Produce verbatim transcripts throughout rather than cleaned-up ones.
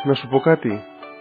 να σου πω κάτι.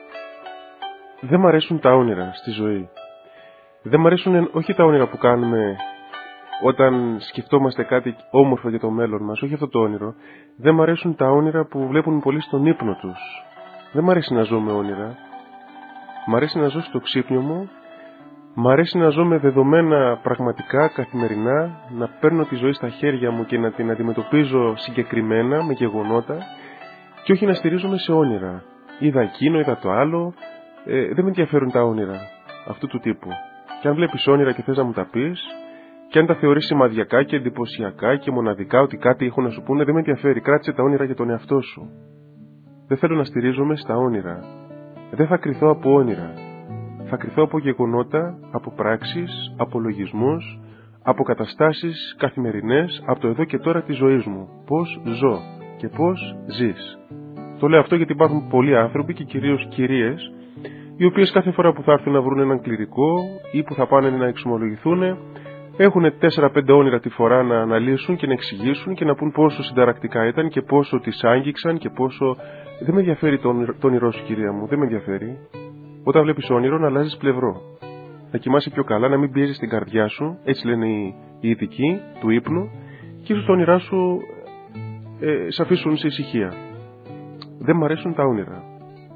Δεν μ' αρέσουν τα όνειρα στη ζωή. Δεν μ' αρέσουν όχι τα όνειρα που κάνουμε όταν σκεφτόμαστε κάτι όμορφο για το μέλλον μας, όχι αυτό το όνειρο. Δεν μ' αρέσουν τα όνειρα που βλέπουν πολλοί στον ύπνο τους. Δεν μ' αρέσει να ζω με όνειρα. Μ' αρέσει να ζω στο ξύπνιο μου. Μ' αρέσει να ζω με δεδομένα πραγματικά, καθημερινά, να παίρνω τη ζωή στα χέρια μου και να την αντιμετωπίζω συγκεκριμένα, με γεγονότα, και όχι να στηρίζομαι σε όνειρα. Είδα εκείνο, είδα το άλλο. Ε, δεν με ενδιαφέρουν τα όνειρα αυτού του τύπου. Και αν βλέπεις όνειρα και θες να μου τα πεις, και αν τα θεωρείς σημαδιακά και εντυπωσιακά και μοναδικά ότι κάτι έχω να σου πούνε, δεν με ενδιαφέρει. Κράτησε τα όνειρα για τον εαυτό σου. Δεν θέλω να στηρίζομαι στα όνειρα. Δεν θα κριθώ από όνειρα. Θα κριθώ από γεγονότα, από πράξεις, από λογισμούς, από καταστάσεις καθημερινές, από το εδώ και τώρα της ζωής μου. Πώς ζω και πώς ζεις. Το λέω αυτό γιατί υπάρχουν πολλοί άνθρωποι και κυρίως κυρίες, οι οποίες κάθε φορά που θα έρθουν να βρουν έναν κληρικό ή που θα πάνε να εξομολογηθούν, έχουν τέσσερα πέντε όνειρα τη φορά να αναλύσουν και να εξηγήσουν και να πούν πόσο συνταρακτικά ήταν και πόσο τις άγγιξαν και πόσο. Δεν με ενδιαφέρει το όνειρό σου, κυρία μου, δεν με ενδιαφέρει. Όταν βλέπεις όνειρο, να αλλάζεις πλευρό. Να κοιμάσαι πιο καλά, να μην πιέζεις την καρδιά σου, έτσι λένε οι, οι ειδικοί του ύπνου, και ίσως τα όνειρά σου ε, σε αφήσουν σε ησυχία. Δεν μ' αρέσουν τα όνειρα.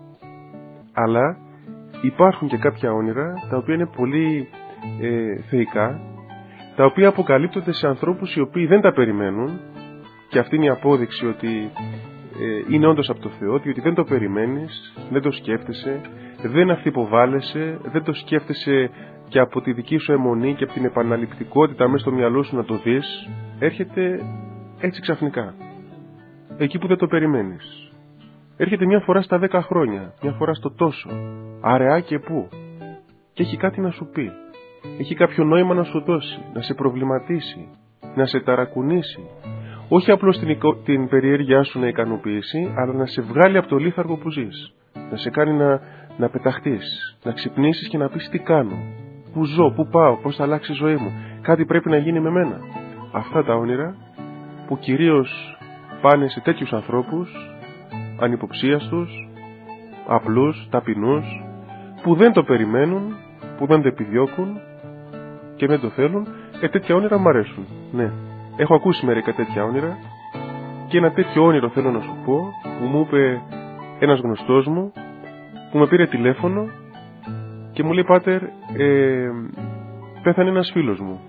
Αλλά υπάρχουν και κάποια όνειρα τα οποία είναι πολύ ε, θεϊκά, τα οποία αποκαλύπτονται σε ανθρώπους οι οποίοι δεν τα περιμένουν, και αυτή είναι η απόδειξη ότι ε, είναι όντως από το Θεό, διότι δεν το περιμένεις, δεν το σκέφτεσαι, δεν αυθυποβάλλεσαι, δεν το σκέφτεσαι και από τη δική σου αιμονή και από την επαναληπτικότητα μέσα στο μυαλό σου να το δεις, έρχεται έτσι ξαφνικά, εκεί που δεν το περιμένεις. Έρχεται μια φορά στα δέκα χρόνια, μια φορά στο τόσο, αραιά και πού, και έχει κάτι να σου πει. Έχει κάποιο νόημα να σου δώσει, να σε προβληματίσει, να σε ταρακουνήσει. Όχι απλώς την, την περιέργειά σου να ικανοποιήσει, αλλά να σε βγάλει από το λίθαργο που ζεις. Να σε κάνει να, να πεταχτείς, να ξυπνήσεις και να πεις τι κάνω, πού ζω, πού πάω, πώς θα αλλάξει η ζωή μου. Κάτι πρέπει να γίνει με μένα. Αυτά τα όνειρα που κυρίως πάνε σε τέτοιους ανθρώπους, ανυποψίαστους, απλούς, ταπεινούς, που δεν το περιμένουν, που δεν το επιδιώκουν και δεν το θέλουν, ε, τέτοια όνειρα μου αρέσουν. Ναι, έχω ακούσει μερικά τέτοια όνειρα, και ένα τέτοιο όνειρο θέλω να σου πω, που μου είπε ένας γνωστός μου, που με πήρε τηλέφωνο και μου λέει, πάτερ, ε, πέθανε ένας φίλος μου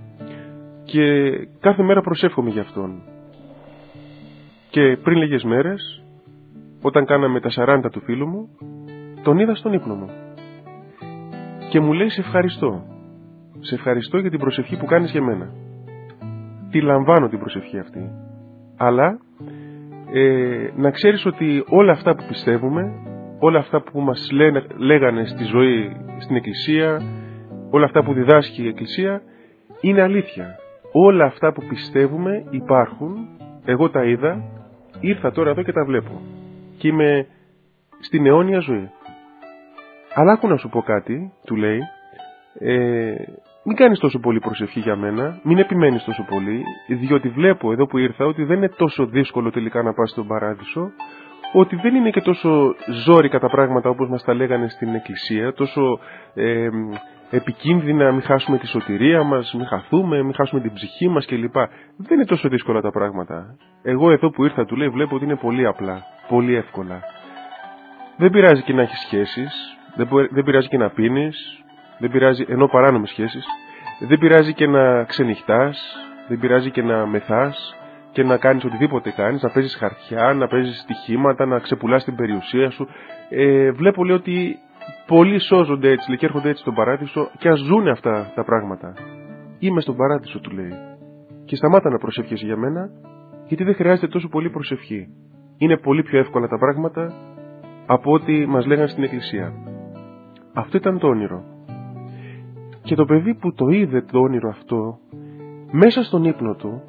και κάθε μέρα προσεύχομαι για αυτόν. Και πριν λίγες μέρες, όταν κάναμε τα σαράντα του φίλου μου, τον είδα στον ύπνο μου και μου λέει, σε ευχαριστώ. Σε ευχαριστώ για την προσευχή που κάνεις για μένα. Τη λαμβάνω την προσευχή αυτή. Αλλά ε, να ξέρεις ότι όλα αυτά που πιστεύουμε, όλα αυτά που μας λένε, λέγανε στη ζωή, στην Εκκλησία, όλα αυτά που διδάσκει η Εκκλησία, είναι αλήθεια. Όλα αυτά που πιστεύουμε υπάρχουν, εγώ τα είδα, ήρθα τώρα εδώ και τα βλέπω. Και είμαι στην αιώνια ζωή. Αλλά άκου να σου πω κάτι, του λέει, ε, μην κάνεις τόσο πολύ προσευχή για μένα, μην επιμένεις τόσο πολύ, διότι βλέπω εδώ που ήρθα ότι δεν είναι τόσο δύσκολο τελικά να πας στον παράδεισο, ότι δεν είναι και τόσο ζόρικα τα πράγματα όπως μας τα λέγανε στην Εκκλησία, τόσο ε, επικίνδυνα, μην χάσουμε τη σωτηρία μας, μην χαθούμε, μην χάσουμε την ψυχή μας κλπ. Δεν είναι τόσο δύσκολα τα πράγματα. Εγώ εδώ που ήρθα, του λέει, βλέπω ότι είναι πολύ απλά, πολύ εύκολα. Δεν πειράζει και να έχεις σχέσεις, δεν, δεν πειράζει και να πίνεις, δεν πειράζει, ενώ παράνομες σχέσεις, δεν πειράζει και να ξενυχτάς, δεν πειράζει και να μεθάς και να κάνεις οτιδήποτε κάνεις, να παίζεις χαρτιά, να παίζεις στοιχήματα, να ξεπουλάς την περιουσία σου. Ε, βλέπω, λέει, ότι πολλοί σώζονται έτσι, λέει, και έρχονται έτσι στον παράδεισο και ας ζουν αυτά τα πράγματα. Είμαι στον παράδεισο, του λέει. Και σταμάτα να προσευχέσαι για μένα, γιατί δεν χρειάζεται τόσο πολύ προσευχή. Είναι πολύ πιο εύκολα τα πράγματα από ό,τι μας λέγανε στην Εκκλησία. Αυτό ήταν το όνειρο. Και το παιδί που το είδε το όνειρο αυτό, μέσα στον ύπνο του,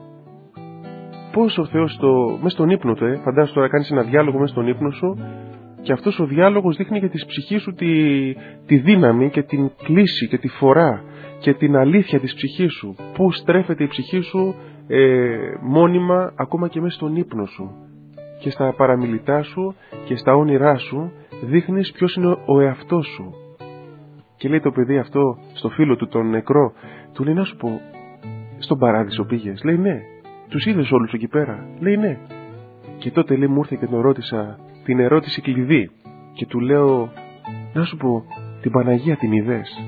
πώς ο Θεός το, μέσα στον ύπνο του, ε, φαντάσου τώρα κάνεις ένα διάλογο μέσα στον ύπνο σου, και αυτός ο διάλογος δείχνει για τη ψυχή σου τη, τη δύναμη και την κλίση και τη φορά και την αλήθεια της ψυχής σου. Πού στρέφεται η ψυχή σου ε, μόνιμα ακόμα και μέσα στον ύπνο σου. και στα παραμιλητά σου και στα όνειρά σου δείχνεις ποιος είναι ο εαυτός σου. Και λέει το παιδί αυτό στο φίλο του τον νεκρό, του λέει, να σου πω, στον παράδεισο πήγες? Λέει ναι. Τους είδες όλους εκεί πέρα? Λέει ναι. Και τότε λέει μου ήρθε και τον ρώτησα την ερώτηση κλειδί και του λέω, να σου πω, την Παναγία την είδες?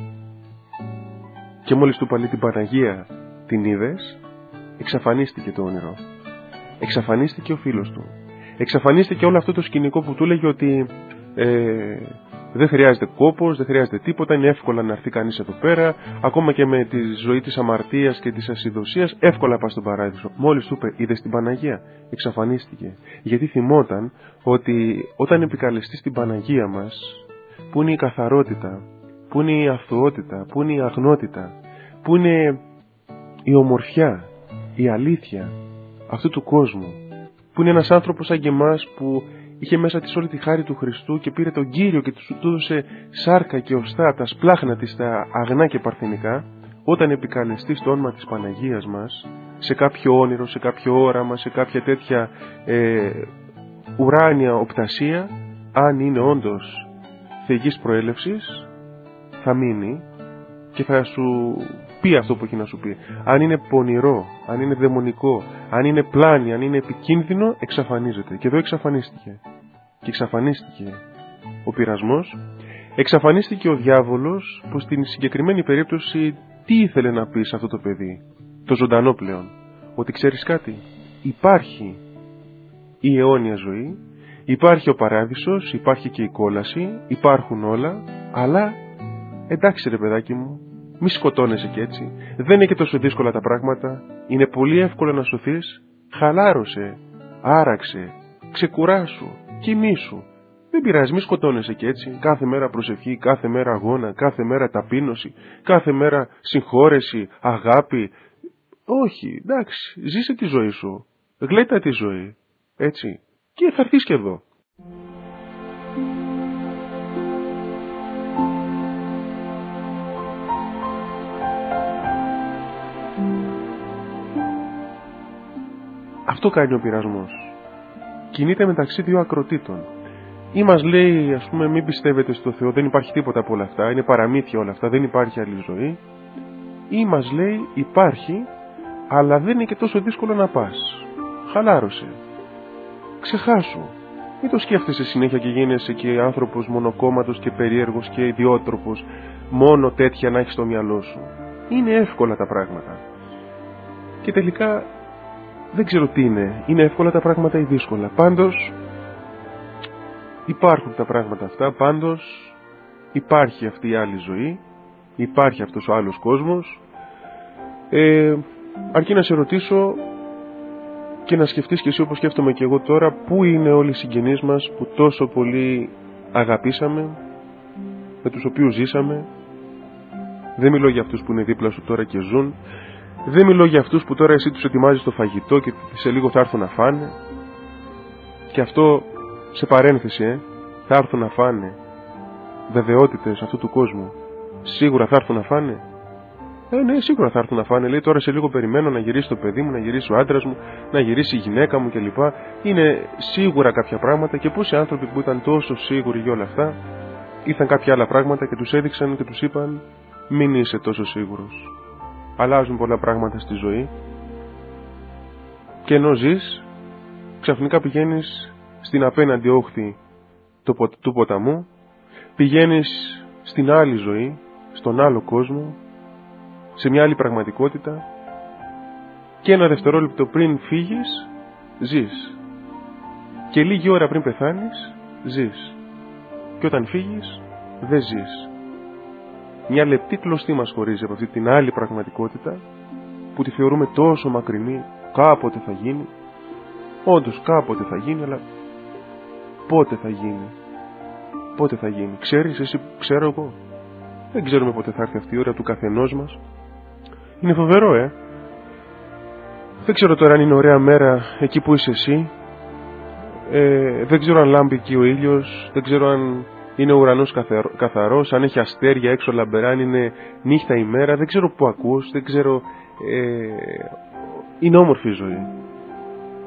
Και μόλις του είπα την Παναγία την είδες, εξαφανίστηκε το όνειρο. Εξαφανίστηκε ο φίλος του. Εξαφανίστηκε όλο αυτό το σκηνικό που του έλεγε ότι ε, δεν χρειάζεται κόπος, δεν χρειάζεται τίποτα, είναι εύκολα να έρθει κανείς εδώ πέρα, ακόμα και με τη ζωή της αμαρτίας και της ασυδοσίας, εύκολα πας στον παράδεισο. Μόλις του είπε, είδες την Παναγία? Εξαφανίστηκε. Γιατί θυμόταν ότι όταν επικαλεστείς την Παναγία μας, που είναι η καθαρότητα, που είναι η αθωότητα, που είναι η αγνότητα, που είναι η ομορφιά, η αλήθεια αυτού του κόσμου, που είναι ένας άνθρωπος σαν και εμάς που είχε μέσα της όλη τη χάρη του Χριστού και πήρε τον Κύριο και του έδωσε σάρκα και οστά, τα σπλάχνα της, τα αγνά και παρθενικά, όταν επικαλεστείς το όνομα της Παναγίας μας, σε κάποιο όνειρο, σε κάποιο όραμα, σε κάποια τέτοια ε, ουράνια οπτασία, αν είναι όντως θεϊκής προέλευσης, θα μείνει και θα σου πει αυτό που έχει να σου πει. Αν είναι πονηρό, αν είναι δαιμονικό, αν είναι πλάνη, αν είναι επικίνδυνο, εξαφανίζεται. Και εδώ εξαφανίστηκε. Και εξαφανίστηκε ο πειρασμός, εξαφανίστηκε ο διάβολος, που στην συγκεκριμένη περίπτωση τι ήθελε να πει σε αυτό το παιδί, το ζωντανό πλέον? Ότι ξέρεις κάτι, υπάρχει η αιώνια ζωή, υπάρχει ο παράδεισος, υπάρχει και η κόλαση, υπάρχουν όλα, αλλά εντάξει ρε παιδάκι μου, μη σκοτώνεσαι και έτσι. Δεν είναι και τόσο δύσκολα τα πράγματα. Είναι πολύ εύκολο να σωθείς. Χαλάρωσε, άραξε, ξεκουράσου, κοιμήσου. Δεν πειράζει, μη σκοτώνεσαι και έτσι. Κάθε μέρα προσευχή, κάθε μέρα αγώνα, κάθε μέρα ταπείνωση, κάθε μέρα συγχώρεση, αγάπη. Όχι, εντάξει, ζήσε τη ζωή σου. Γλέτα τη ζωή. Έτσι. Και θα έρθεις και εδώ. Αυτό κάνει ο πειρασμός. Κινείται μεταξύ δύο ακροτήτων. Ή μας λέει, ας πούμε, μην πιστεύετε στο Θεό, δεν υπάρχει τίποτα από όλα αυτά, είναι παραμύθια όλα αυτά, δεν υπάρχει άλλη ζωή. Ή μας λέει, υπάρχει, αλλά δεν είναι και τόσο δύσκολο να πας. Χαλάρωσε. Ξεχάσου. Μην το σκέφτεσαι συνέχεια και γίνεσαι και άνθρωπος μονοκόμματος και περίεργος και ιδιότροπος, μόνο τέτοια να έχεις στο μυαλό σου. Είναι εύκολα τα πράγματα. Και τελικά δεν ξέρω τι είναι. Είναι εύκολα τα πράγματα ή δύσκολα. Πάντως υπάρχουν τα πράγματα αυτά. Πάντως υπάρχει αυτή η άλλη ζωή. Υπάρχει αυτός ο άλλος κόσμος. Ε, αρκεί να σε ρωτήσω και να σκεφτείς και εσύ, όπως σκέφτομαι και εγώ τώρα, πού είναι όλοι οι συγγενείς μας που τόσο πολύ αγαπήσαμε, με τους οποίους ζήσαμε. Δεν μιλώ για αυτούς που είναι δίπλα σου τώρα και ζουν. Δεν μιλώ για αυτούς που τώρα εσύ τους ετοιμάζεις το φαγητό και σε λίγο θα έρθουν να φάνε. Και αυτό σε παρένθεση, ε, θα έρθουν να φάνε. Βεβαιότητες αυτού του κόσμου. Σίγουρα θα έρθουν να φάνε. Ε, ναι, σίγουρα θα έρθουν να φάνε. Λέει, τώρα σε λίγο περιμένω να γυρίσει το παιδί μου, να γυρίσει ο άντρας μου, να γυρίσει η γυναίκα μου κλπ. Είναι σίγουρα κάποια πράγματα, και πόσοι άνθρωποι που ήταν τόσο σίγουροι για όλα αυτά, ήρθαν κάποια άλλα πράγματα και τους έδειξαν και τους είπαν, μην είσαι τόσο σίγουρος. Αλλάζουν πολλά πράγματα στη ζωή. Και ενώ ζεις, ξαφνικά πηγαίνεις στην απέναντι όχθη του ποταμού, πηγαίνεις στην άλλη ζωή, στον άλλο κόσμο, σε μια άλλη πραγματικότητα, και ένα δευτερόλεπτο πριν φύγεις, ζεις. Και λίγη ώρα πριν πεθάνεις, ζεις. Και όταν φύγεις, δεν ζεις. Μια λεπτή κλωστή μας χωρίζει από αυτή την άλλη πραγματικότητα, που τη θεωρούμε τόσο μακρινή, κάποτε θα γίνει. Όντως κάποτε θα γίνει, αλλά πότε θα γίνει? Πότε θα γίνει? Ξέρεις εσύ, ξέρω εγώ? Δεν ξέρουμε πότε θα έρθει αυτή η ώρα του καθενός μας. Είναι φοβερό, ε. Δεν ξέρω τώρα αν είναι ωραία μέρα εκεί που είσαι εσύ. Ε, δεν ξέρω αν λάμπει εκεί ο ήλιος. Δεν ξέρω αν είναι ο ουρανός καθαρός, αν έχει αστέρια έξω λαμπερά, αν είναι νύχτα η μέρα. Δεν ξέρω που ακούς, δεν ξέρω. Ε, είναι όμορφη η ζωή.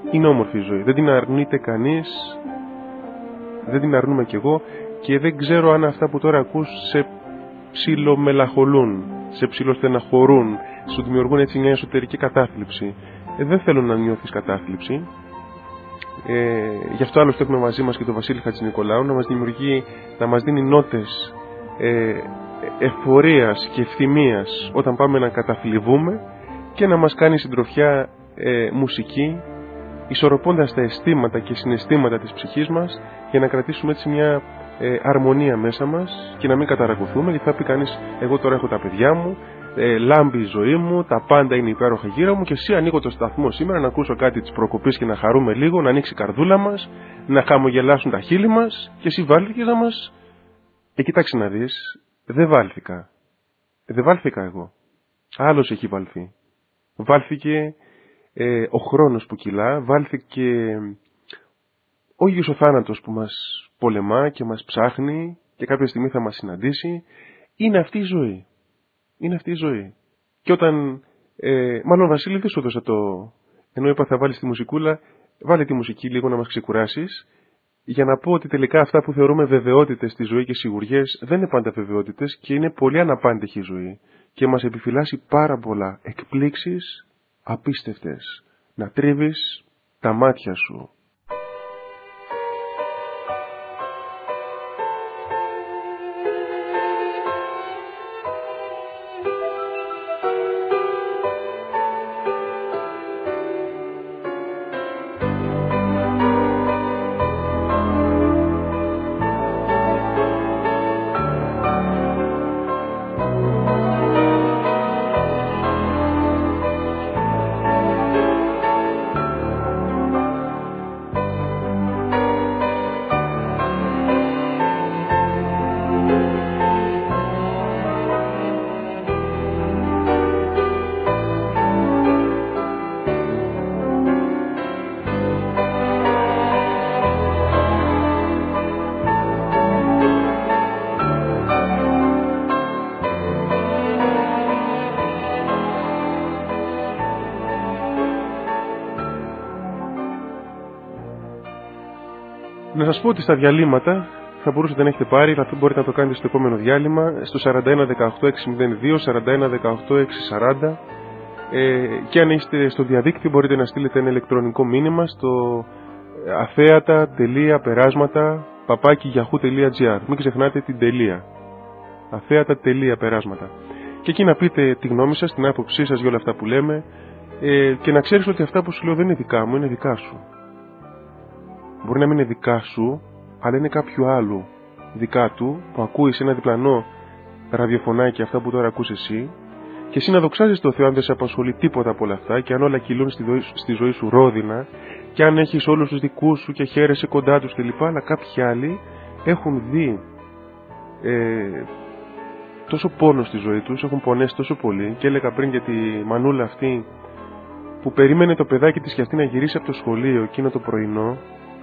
Είναι όμορφη η ζωή. Δεν την αρνείται κανείς. Δεν την αρνούμε κι εγώ. Και δεν ξέρω αν αυτά που τώρα ακούς σε ψιλομελαχολούν, σε ψιλοστεναχωρούν, σου δημιουργούν έτσι μια εσωτερική κατάθλιψη. Ε, δεν θέλω να νιώθεις κατάθλιψη. Ε, γι' αυτό άλλωστε έχουμε μαζί μας και τον Βασίλη Χατζηνικολάου να μας δημιουργεί, να μας δίνει νότες ε, εφορίας και ευθυμίας όταν πάμε να καταθλιβούμε και να μας κάνει συντροφιά ε, μουσική, ισορροπώντας τα αισθήματα και συναισθήματα της ψυχής μας για να κρατήσουμε έτσι μια ε, αρμονία μέσα μας και να μην καταρακωθούμε, γιατί θα πει κανείς εγώ τώρα έχω τα παιδιά μου, ε, λάμπει η ζωή μου, τα πάντα είναι υπέροχα γύρω μου και εσύ ανοίγω το σταθμό σήμερα να ακούσω κάτι της προκοπής και να χαρούμε λίγο, να ανοίξει η καρδούλα μας, να χαμογελάσουν τα χείλη μας και εσύ βάλθηκες να μας... Ε, κοιτάξτε να δεις, δεν βάλθηκα. Δεν βάλθηκα εγώ. Άλλος έχει βάλθει. Βάλθηκε ε, ο χρόνος που κυλά, βάλθηκε ο ίδιος ο θάνατος που μας πολεμά και μας ψάχνει και κάποια στιγμή θα μας συναντήσει. Είναι αυτή η ζωή. Είναι αυτή η ζωή. Και όταν, ε, μάλλον Βασίλη δεν σου έδωσα το, ενώ είπα θα βάλεις τη μουσικούλα, βάλε τη μουσική λίγο να μας ξεκουράσεις, για να πω ότι τελικά αυτά που θεωρούμε βεβαιότητες στη ζωή και σιγουριές δεν είναι πάντα βεβαιότητες και είναι πολύ αναπάντεχη η ζωή και μας επιφυλάσσει πάρα πολλά εκπλήξεις απίστευτες. Να τρίβεις τα μάτια σου. Να σας πω ότι στα διαλύματα θα μπορούσατε να έχετε πάρει, αυτό μπορείτε να το κάνετε στο επόμενο διάλειμμα, στο σαράντα ένα δεκαοκτώ εξακόσια δύο, σαράντα ένα δεκαοκτώ εξακόσια σαράντα ε, και αν είστε στο διαδίκτυο μπορείτε να στείλετε ένα ηλεκτρονικό μήνυμα στο αθέατα τελεία περάσματα παπάκι γιαχού τελεία τζι άρ. Μην ξεχνάτε την τελεία. αθέατα τελεία περάσματα. Και εκεί να πείτε τη γνώμη σας, την άποψή σας για όλα αυτά που λέμε ε, και να ξέρεις ότι αυτά που σου λέω δεν είναι δικά μου, είναι δικά σου. Μπορεί να μην είναι δικά σου, αλλά είναι κάποιου άλλου δικά του, που ακούει σε ένα διπλανό ραδιοφωνάκι αυτά που τώρα ακούς εσύ, και εσύ να δοξάζεις το Θεό αν δεν σε απασχολεί τίποτα από όλα αυτά, και αν όλα κυλούν στη, ζωή, στη ζωή σου ρόδινα, και αν έχεις όλους τους δικούς σου και χαίρεσαι κοντά τους κλπ. Αλλά κάποιοι άλλοι έχουν δει ε, τόσο πόνο στη ζωή τους, έχουν πονέσει τόσο πολύ, και έλεγα πριν για τη μανούλα αυτή που περίμενε το παιδάκι της και αυτή να γυρίσει από το σχολείο εκείνο το πρωινό.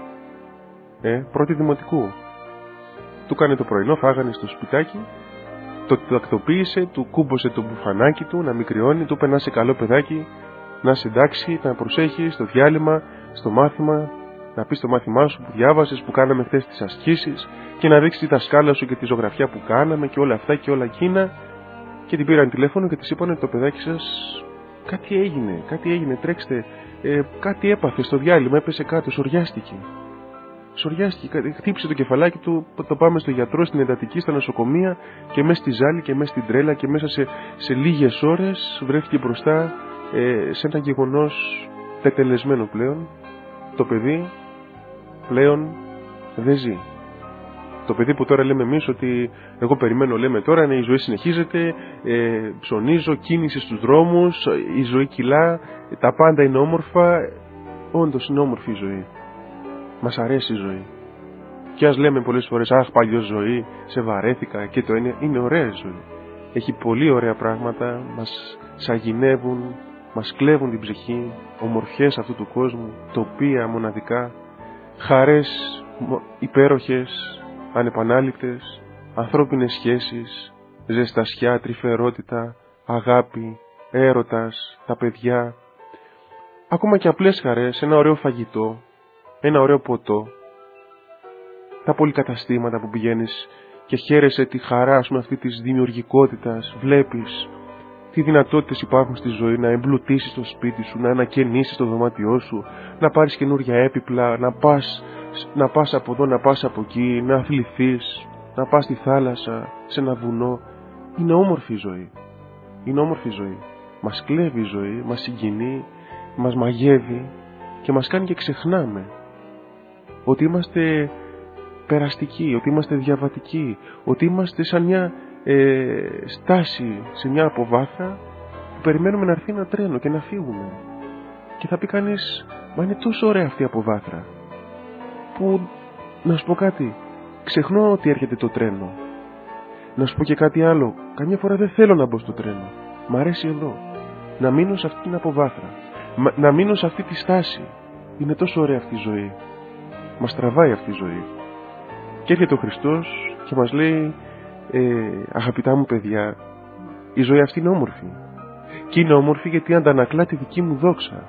Ε, πρώτη δημοτικού. Του κάνει το πρωινό, φάγανε στο σπιτάκι, το τακτοποίησε, του κούμπωσε το μπουφανάκι του να μην κρυώνει, του είπε να είσαι καλό παιδάκι, να είσαι εντάξει, να προσέχεις στο διάλειμμα, στο μάθημα, να πεις το μάθημά σου που διάβασες, που κάναμε χθες τις ασκήσεις και να δείξεις τη δασκάλα σου και τη ζωγραφιά που κάναμε και όλα αυτά και όλα εκείνα. Και την πήραν τηλέφωνο και της είπαν ότι το παιδάκι σας κάτι έγινε, κάτι έγινε, τρέξτε, ε, κάτι έπαθε στο διάλειμμα, έπεσε κάτω, σοριάστηκε. Σοριάστηκε, χτύπησε το κεφαλάκι του, το πάμε στο γιατρό, στην εντατική, στα νοσοκομεία και μέσα στη ζάλη και μέσα στην τρέλα και μέσα σε, σε λίγες ώρες βρέθηκε μπροστά ε, σε ένα γεγονός τετελεσμένο πλέον. Το παιδί πλέον δεν ζει. Το παιδί που τώρα λέμε εμείς ότι εγώ περιμένω, λέμε τώρα, ναι, η ζωή συνεχίζεται, ε, ψωνίζω, κίνηση στους δρόμους, η ζωή κυλά, τα πάντα είναι όμορφα. Όντως είναι όμορφη η ζωή. Μας αρέσει η ζωή. Και ας λέμε πολλές φορές, αχ, παλιό ζωή, σε βαρέθηκα και το είναι, είναι ωραία η ζωή. Έχει πολύ ωραία πράγματα, μας σαγηνεύουν, μας κλέβουν την ψυχή, ομορφιές αυτού του κόσμου, τοπία μοναδικά, χαρές υπέροχες, ανεπανάληπτες, ανθρώπινες σχέσεις, ζεστασιά, τρυφερότητα, αγάπη, έρωτας, τα παιδιά. ακόμα και απλές χαρές, ένα ωραίο φαγητό, ένα ωραίο ποτό, τα πολυκαταστήματα που πηγαίνεις και χαίρεσαι τη χαρά, ας πούμε, αυτή της δημιουργικότητας, βλέπεις τι δυνατότητες υπάρχουν στη ζωή, να εμπλουτίσεις το σπίτι σου, να ανακαινήσεις το δωμάτιό σου, να πάρεις καινούρια έπιπλα, να πας, να πας από εδώ, να πας από εκεί, να αθληθείς, να πας στη θάλασσα, σε ένα βουνό. Είναι όμορφη η ζωή. Είναι όμορφη η ζωή. Μας κλέβει η ζωή, μας συγκινεί, μας μαγεύει και μας κάνει και ξεχνάμε ότι είμαστε περαστικοί, ότι είμαστε διαβατικοί, ότι είμαστε σαν μια ε, στάση σε μια αποβάθρα που περιμένουμε να έρθει ένα τρένο και να φύγουμε. Και θα πει κανείς, μα είναι τόσο ωραία αυτή η αποβάθρα που, να σου πω κάτι, ξεχνώ ότι έρχεται το τρένο. Να σου πω και κάτι άλλο, καμιά φορά δεν θέλω να μπω στο τρένο, μ' αρέσει εδώ, να μείνω σε αυτή την αποβάθρα, να μείνω σε αυτή τη στάση. Είναι τόσο ωραία αυτή η ζωή, μας τραβάει αυτή η ζωή. Και έρχεται ο Χριστός και μας λέει, ε, αγαπητά μου παιδιά, η ζωή αυτή είναι όμορφη. Και είναι όμορφη γιατί αντανακλά τη δική μου δόξα.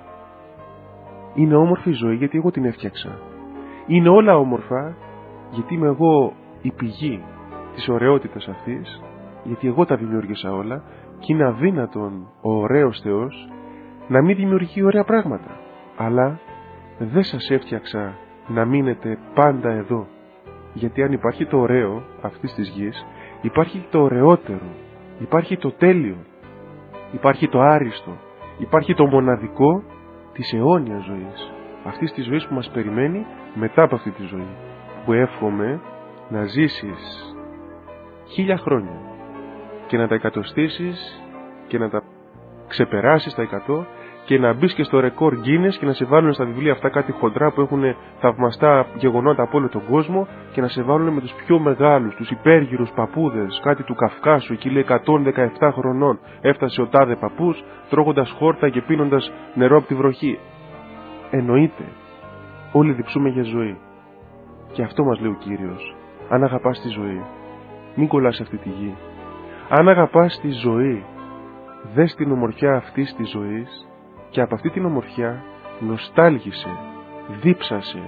Είναι όμορφη η ζωή γιατί εγώ την έφτιαξα. Είναι όλα όμορφα γιατί είμαι εγώ η πηγή της ωραιότητας αυτής, γιατί εγώ τα δημιούργησα όλα και είναι αδύνατον ο ωραίος Θεός να μην δημιουργεί ωραία πράγματα. Αλλά δεν σας έφτιαξα να μείνετε πάντα εδώ, γιατί αν υπάρχει το ωραίο αυτής της γης, υπάρχει το ωραιότερο, υπάρχει το τέλειο, υπάρχει το άριστο, υπάρχει το μοναδικό της αιώνιας ζωής, αυτής της ζωής που μας περιμένει μετά από αυτή τη ζωή, που εύχομαι να ζήσεις χίλια χρόνια και να τα εκατοστήσεις και να τα ξεπεράσεις τα εκατό και να μπεις και στο ρεκόρ Guinness και να σε βάλουν στα βιβλία αυτά κάτι χοντρά που έχουν θαυμαστά γεγονότα από όλο τον κόσμο και να σε βάλουν με τους πιο μεγάλους, τους υπέργυρους παππούδες, κάτι του Καυκάσου, εκεί λέει εκατόν δεκαεπτά χρονών έφτασε ο τάδε παππούς τρώγοντας χόρτα και πίνοντας νερό από τη βροχή. Εννοείται, όλοι διψούμε για ζωή. Και αυτό μας λέει ο Κύριος. Αν αγαπάς τη ζωή, μην κολλάς σε αυτή τη γη. Αν αγαπάς τη ζωή, δες την ομορφιά αυτής της ζωής και από αυτή την ομορφιά νοστάλγησε, δίψασε,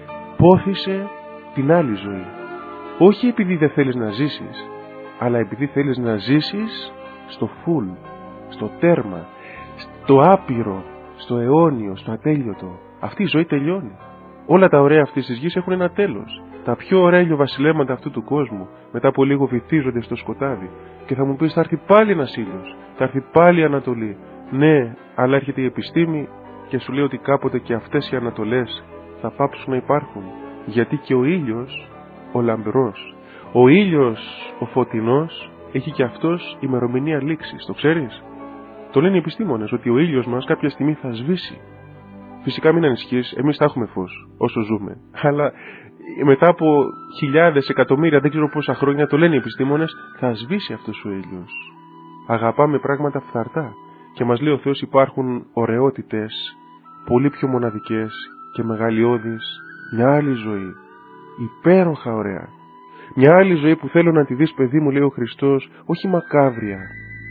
πόθησε την άλλη ζωή. Όχι επειδή δεν θέλεις να ζήσεις, αλλά επειδή θέλεις να ζήσεις στο φουλ, στο τέρμα, στο άπειρο, στο αιώνιο, στο ατέλειωτο. Αυτή η ζωή τελειώνει. Όλα τα ωραία αυτής της γης έχουν ένα τέλος. Τα πιο ωραία ηλιοβασιλέματα αυτού του κόσμου μετά από λίγο βυθίζονται στο σκοτάδι. Και θα μου πεις, θα έρθει πάλι ένας ήλιος, θα έρθει πάλι η Ανατολή. Ναι, αλλά έρχεται η επιστήμη και σου λέει ότι κάποτε και αυτές οι Ανατολές θα πάψουν να υπάρχουν. Γιατί και ο ήλιος, ο λαμπρός, ο ήλιος, ο φωτεινός, έχει και αυτός ημερομηνία λήξης. Το ξέρεις? Το λένε οι επιστήμονες ότι ο ήλιος μας κάποια στιγμή θα σβήσει. Φυσικά μην ανησυχείς, εμείς θα έχουμε φως όσο ζούμε. Αλλά μετά από χιλιάδες, εκατομμύρια, δεν ξέρω πόσα χρόνια, το λένε οι επιστήμονες, θα σβήσει αυτός ο ήλιος. Αγαπάμε πράγματα φθαρτά και μας λέει ο Θεός υπάρχουν ωραιότητες πολύ πιο μοναδικές και μεγαλειώδεις. Μια άλλη ζωή, υπέροχα ωραία. Μια άλλη ζωή που θέλω να τη δεις, παιδί μου, λέει ο Χριστός, όχι μακάβρια.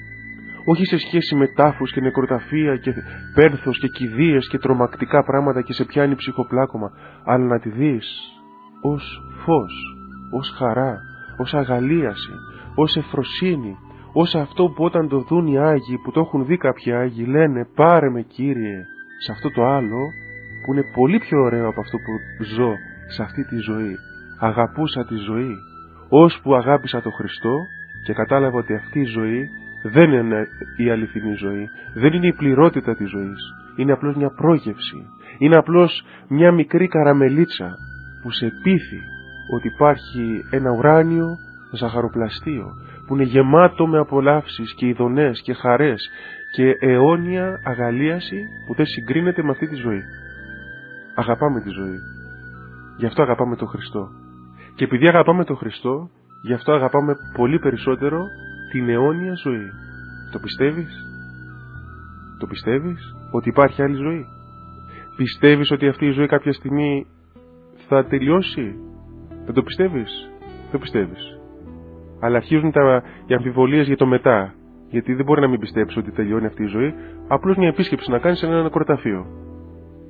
Όχι σε σχέση με τάφους και νεκροταφεία και πένθος και κηδείες και τρομακτικά πράγματα και σε πιάνει ψυχοπλάκωμα, αλλά να τη δεις ως φως, ως χαρά, ως αγαλίαση, ως ευφροσύνη, ως αυτό που όταν το δουν οι Άγιοι, που το έχουν δει κάποιοι Άγιοι, λένε πάρε με Κύριε σε αυτό το άλλο που είναι πολύ πιο ωραίο από αυτό που ζω σε αυτή τη ζωή. Αγαπούσα τη ζωή, ώσπου αγάπησα το Χριστό και κατάλαβα ότι αυτή η ζωή δεν είναι η αληθινή ζωή, δεν είναι η πληρότητα της ζωής, είναι απλώς μια πρόγευση, είναι απλώς μια μικρή καραμελίτσα που σε πείθει ότι υπάρχει ένα ουράνιο ζαχαροπλαστείο που είναι γεμάτο με απολαύσεις και ειδονές και χαρές και αιώνια αγαλίαση που δεν συγκρίνεται με αυτή τη ζωή. Αγαπάμε τη ζωή, γι' αυτό αγαπάμε τον Χριστό. Και επειδή αγαπάμε τον Χριστό, γι' αυτό αγαπάμε πολύ περισσότερο την αιώνια ζωή. Το πιστεύεις? Το πιστεύεις ότι υπάρχει άλλη ζωή? Πιστεύεις ότι αυτή η ζωή κάποια στιγμή θα τελειώσει? Δεν το πιστεύεις? Δεν πιστεύεις. Αλλά αρχίζουν τα, οι αμφιβολίες για το μετά. Γιατί δεν μπορεί να μην πιστέψει ότι τελειώνει αυτή η ζωή. Απλώς μια επίσκεψη να κάνεις σε ένα νεκροταφείο.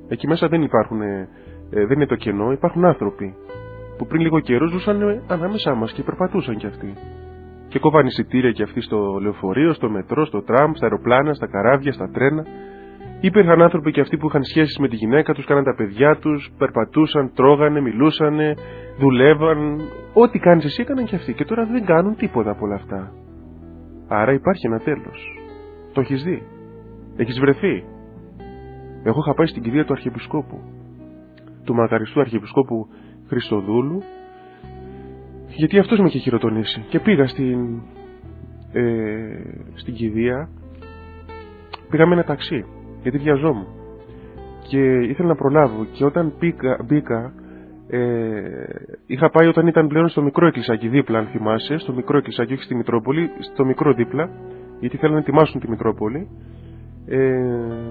Εκεί μέσα δεν υπάρχουν, ε, δεν είναι το κενό, υπάρχουν άνθρωποι που πριν λίγο καιρό ζούσαν ανάμεσά μας και περπατούσαν κι αυτοί. Και κόβαν εισιτήρια κι αυτοί στο λεωφορείο, στο μετρό, στο τραμ, στα αεροπλάνα, στα καράβια, στα τρένα. Υπήρχαν άνθρωποι κι αυτοί που είχαν σχέσεις με τη γυναίκα τους, κάναν τα παιδιά τους, περπατούσαν, τρώγανε, μιλούσανε, δουλεύαν. Ό,τι κάνεις εσύ έκαναν κι αυτοί. Και τώρα δεν κάνουν τίποτα από όλα αυτά. Άρα υπάρχει ένα τέλος. Το έχεις δει. Έχεις βρεθεί. Εγώ είχα πάει στην κηδεία του Αρχιεπισκόπου, του μακαριστού Αρχιεπισκόπου Χριστοδούλου, γιατί αυτός με είχε χειροτονήσει. Και πήγα στην, ε, στην κηδεία, πήγα με ένα ταξί, γιατί βιαζόμουν. Και ήθελα να προλάβω. Και όταν μπήκα, μπήκα ε, είχα πάει όταν ήταν πλέον στο μικρό εκκλησάκι δίπλα, αν θυμάσαι, στο μικρό εκκλησάκι, όχι στη Μητρόπολη, στο μικρό δίπλα, γιατί θέλουν να ετοιμάσουν τη Μητρόπολη. Ε,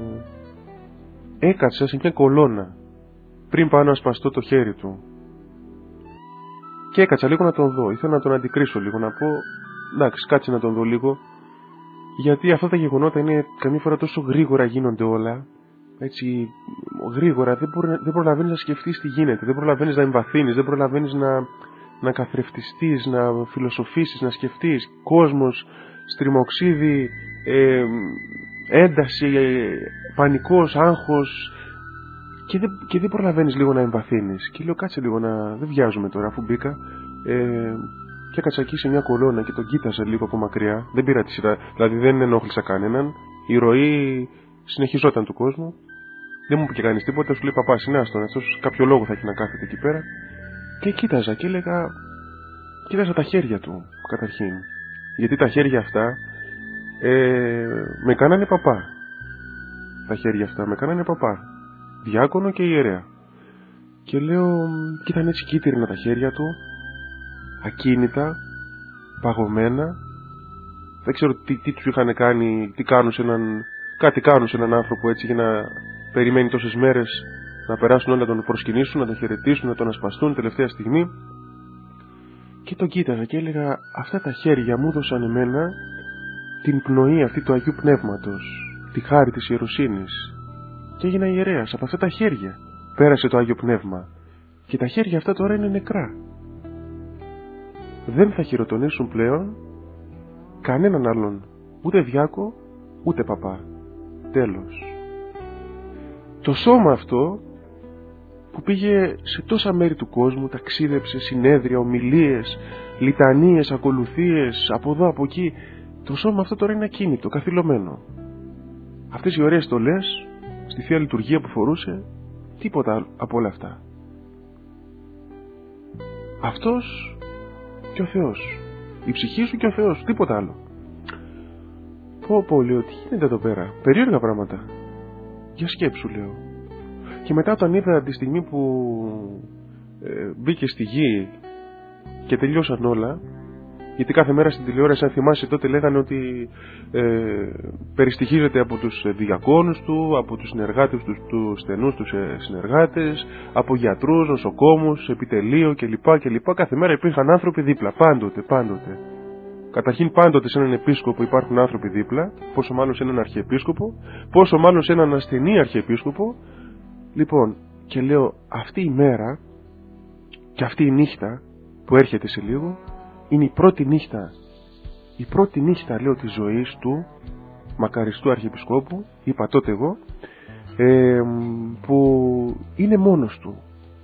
έκατσα σε μια κολόνα πριν πάω να σπαστώ το χέρι του. Και έκατσα λίγο να τον δω. Ήθελα να τον αντικρίσω λίγο, να πω εντάξει, κάτσε να τον δω λίγο. Γιατί αυτά τα γεγονότα είναι καμιά φορά τόσο γρήγορα γίνονται όλα. Έτσι, γρήγορα, δεν, μπορεί, δεν προλαβαίνεις να σκεφτείς τι γίνεται, δεν προλαβαίνεις να εμβαθύνεις, δεν προλαβαίνεις να, να καθρεφτιστείς, να φιλοσοφήσεις, να σκεφτείς. Κόσμος, στριμοξίδι, ε, ένταση, ε, πανικός, άγχος. Και δεν, και δεν προλαβαίνεις λίγο να εμβαθύνεις. Και λέω κάτσε λίγο να... δεν βιάζομαι τώρα αφού μπήκα. Ε, και έκατσα εκεί σε μια κολόνα και τον κοίταζα λίγο από μακριά. Δεν πήρα τη σειρά, δηλαδή δεν ενόχλησα κανέναν. Η ροή συνεχιζόταν του κόσμου. Δεν μου είπε και κανείς τίποτα. Σου λέει παπά, συνάστον, αυτός κάποιο λόγο θα έχει να κάθεται εκεί πέρα. Και κοίταζα και έλεγα, κοίταζα τα χέρια του καταρχήν. Γιατί τα χέρια αυτά ε, με κάνανε παπά. Τα χέρια αυτά με κάνανε παπά. Διάκονο και ιερέα. Και λέω, και ήταν έτσι κίτρινα τα χέρια του, ακίνητα, παγωμένα. Δεν ξέρω τι, τι τους είχαν κάνει, τι κάνουν σε έναν, κάτι κάνουν σε έναν άνθρωπο έτσι για να περιμένει τόσες μέρες να περάσουν όλα, να τον προσκυνήσουν, να τον χαιρετήσουν, να τον ασπαστούν τελευταία στιγμή. Και τον κοίταζα και έλεγα, αυτά τα χέρια μου δώσαν εμένα την πνοή αυτή του Αγίου Πνεύματος, τη χάρη της ιεροσύνης. Και έγινα ιερέας από αυτά τα χέρια. Πέρασε το Άγιο Πνεύμα. Και τα χέρια αυτά τώρα είναι νεκρά. Δεν θα χειροτονήσουν πλέον κανέναν άλλον. Ούτε διάκο, ούτε παπά. Τέλος. Το σώμα αυτό που πήγε σε τόσα μέρη του κόσμου, ταξίδεψε, συνέδρια, ομιλίες, λιτανίες, ακολουθίες, από εδώ, από εκεί. Το σώμα αυτό τώρα είναι ακίνητο, καθυλωμένο. Αυτές οι ωραίες στολές στη Θεία Λειτουργία που φορούσε, τίποτα από όλα αυτά. Αυτός και ο Θεός. Η ψυχή σου και ο Θεός, τίποτα άλλο. Πω πω, λέω, τι γίνεται εδώ πέρα, περίεργα πράγματα. Για σκέψου, λέω. Και μετά όταν είδα τη στιγμή που ε, μπήκε στη γη και τελειώσαν όλα, γιατί κάθε μέρα στην τηλεόραση, αν θυμάσαι, τότε λέγανε ότι ε, περιστοιχίζεται από τους διακόνους του, από τους συνεργάτες του, τους στενούς τους συνεργάτες, από γιατρούς, νοσοκόμους, επιτελείο κλπ. κλπ. Κάθε μέρα υπήρχαν άνθρωποι δίπλα, πάντοτε, πάντοτε. Καταρχήν πάντοτε σε έναν επίσκοπο υπάρχουν άνθρωποι δίπλα, πόσο μάλλον σε έναν αρχιεπίσκοπο, πόσο μάλλον σε έναν ασθενή αρχιεπίσκοπο. Λοιπόν, και λέω, αυτή η μέρα και αυτή η νύχτα που έρχεται σε λίγο, είναι η πρώτη νύχτα, η πρώτη νύχτα, λέω, της ζωής του μακαριστού Αρχιεπισκόπου, είπα τότε εγώ, ε, που είναι μόνος του,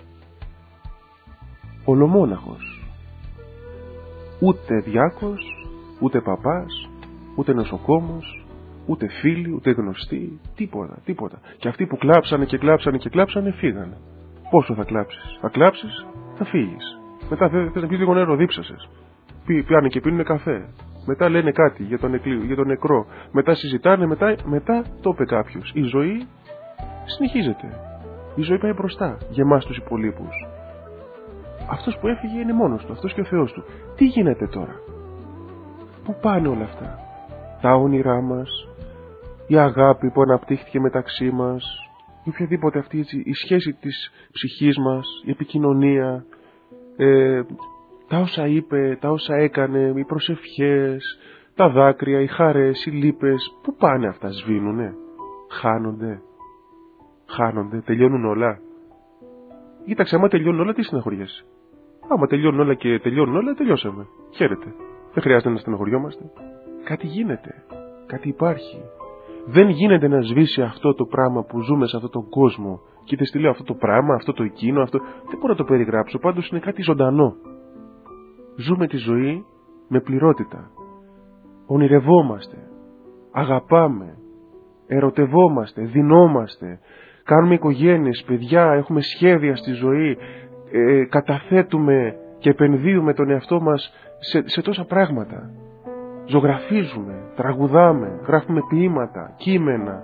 ολομόναχος, ούτε διάκος, ούτε παπάς, ούτε νοσοκόμος, ούτε φίλοι, ούτε γνωστοί, τίποτα, τίποτα. Και αυτοί που κλάψανε και κλάψανε και κλάψανε φύγανε. Πόσο θα κλάψεις? Θα κλάψεις, θα φύγεις. Μετά θες να πεις λίγο νερό, δίψασες. Πιάνε και πίνουν καφέ. Μετά λένε κάτι για τον, εκλή, για τον νεκρό. Μετά συζητάνε, μετά, μετά το είπε κάποιος. Η ζωή συνεχίζεται. Η ζωή πάει μπροστά για εμάς τους υπολείπους. Αυτός που έφυγε είναι μόνος του, αυτός και ο Θεός του. Τι γίνεται τώρα? Πού πάνε όλα αυτά? Τα όνειρά μας, η αγάπη που αναπτύχθηκε μεταξύ μας, ή οποιαδήποτε αυτή έτσι, η σχέση της ψυχής μας, η επικοινωνία, ε, τα όσα είπε, τα όσα έκανε, οι προσευχές, τα δάκρυα, οι χαρές, οι λύπες, πού πάνε αυτά? Σβήνουνε? Χάνονται? χάνονται, τελειώνουν όλα. Κοίταξε, άμα τελειώνουν όλα, τι στεναχωριέσαι? Άμα τελειώνουν όλα και τελειώνουν όλα, τελειώσαμε. Χαίρετε. Δεν χρειάζεται να στεναχωριόμαστε. Κάτι γίνεται. Κάτι υπάρχει. Δεν γίνεται να σβήσει αυτό το πράγμα που ζούμε σε αυτόν τον κόσμο. Και δεν στη λέω αυτό το πράγμα, αυτό το εκείνο, αυτό. Δεν μπορώ να το περιγράψω. Πάντως είναι κάτι ζωντανό. Ζούμε τη ζωή με πληρότητα. Ονειρευόμαστε. Αγαπάμε. Ερωτευόμαστε. Δινόμαστε. Κάνουμε οικογένειες, παιδιά, έχουμε σχέδια στη ζωή. Ε, καταθέτουμε και επενδύουμε τον εαυτό μας σε, σε τόσα πράγματα. Ζωγραφίζουμε, τραγουδάμε, γράφουμε ποίηματα, κείμενα,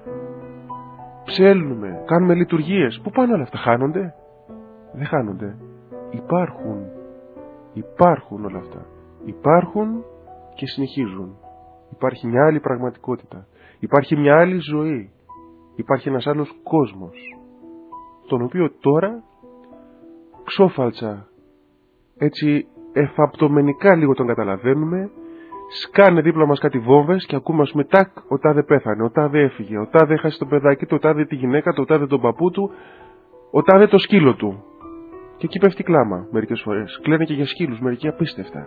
ψέλνουμε, κάνουμε λειτουργίες. Πού πάνε όλα αυτά? Χάνονται? Δεν χάνονται. Υπάρχουν. Υπάρχουν όλα αυτά. Υπάρχουν και συνεχίζουν. Υπάρχει μια άλλη πραγματικότητα. Υπάρχει μια άλλη ζωή. Υπάρχει ένας άλλος κόσμος, τον οποίο τώρα ξόφαλτσα, έτσι εφαπτωμενικά λίγο τον καταλαβαίνουμε. Σκάνε δίπλα μας κάτι βόμβες και ακούμε, ας πούμε, τάκ, ο τάδε πέθανε, ο τάδε έφυγε, ο τάδε έχασε το παιδάκι του, ο τάδε τη γυναίκα του, ο τάδε τον παππού του, ο τάδε το σκύλο του. Και εκεί πέφτει κλάμα μερικές φορές. Κλαίνε και για σκύλους, μερικοί απίστευτα.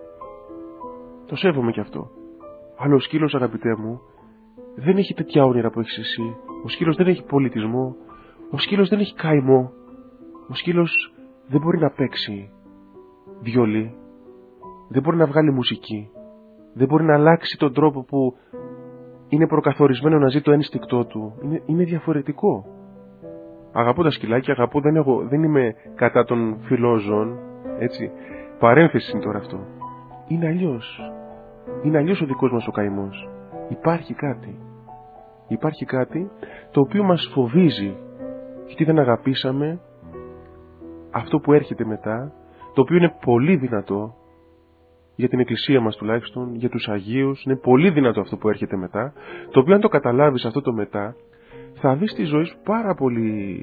Το σέβομαι κι αυτό. Αλλά ο σκύλος, αγαπητέ μου, δεν έχει τέτοια όνειρα που έχεις εσύ. Ο σκύλος δεν έχει πολιτισμό. Ο σκύλος δεν έχει καημό. Ο σκύλος δεν μπορεί να παίξει βιολί. Δεν μπορεί να βγάλει μουσική. Δεν μπορεί να αλλάξει τον τρόπο που είναι προκαθορισμένο να ζει το ένστικτό του. Είναι, είναι διαφορετικό. Αγαπώ τα σκυλάκια, αγαπώ, δεν, έχω, δεν είμαι κατά των φιλόζων, έτσι. Παρένθεση είναι τώρα αυτό. Είναι αλλιώς. Είναι αλλιώς ο δικός μας ο καημός. Υπάρχει κάτι. Υπάρχει κάτι το οποίο μας φοβίζει. Γιατί δεν αγαπήσαμε αυτό που έρχεται μετά, το οποίο είναι πολύ δυνατό, για την εκκλησία μας τουλάχιστον, για τους Αγίους, είναι πολύ δυνατό αυτό που έρχεται μετά, το οποίο αν το καταλάβεις αυτό το μετά, θα δεις τη ζωή σου πάρα πολύ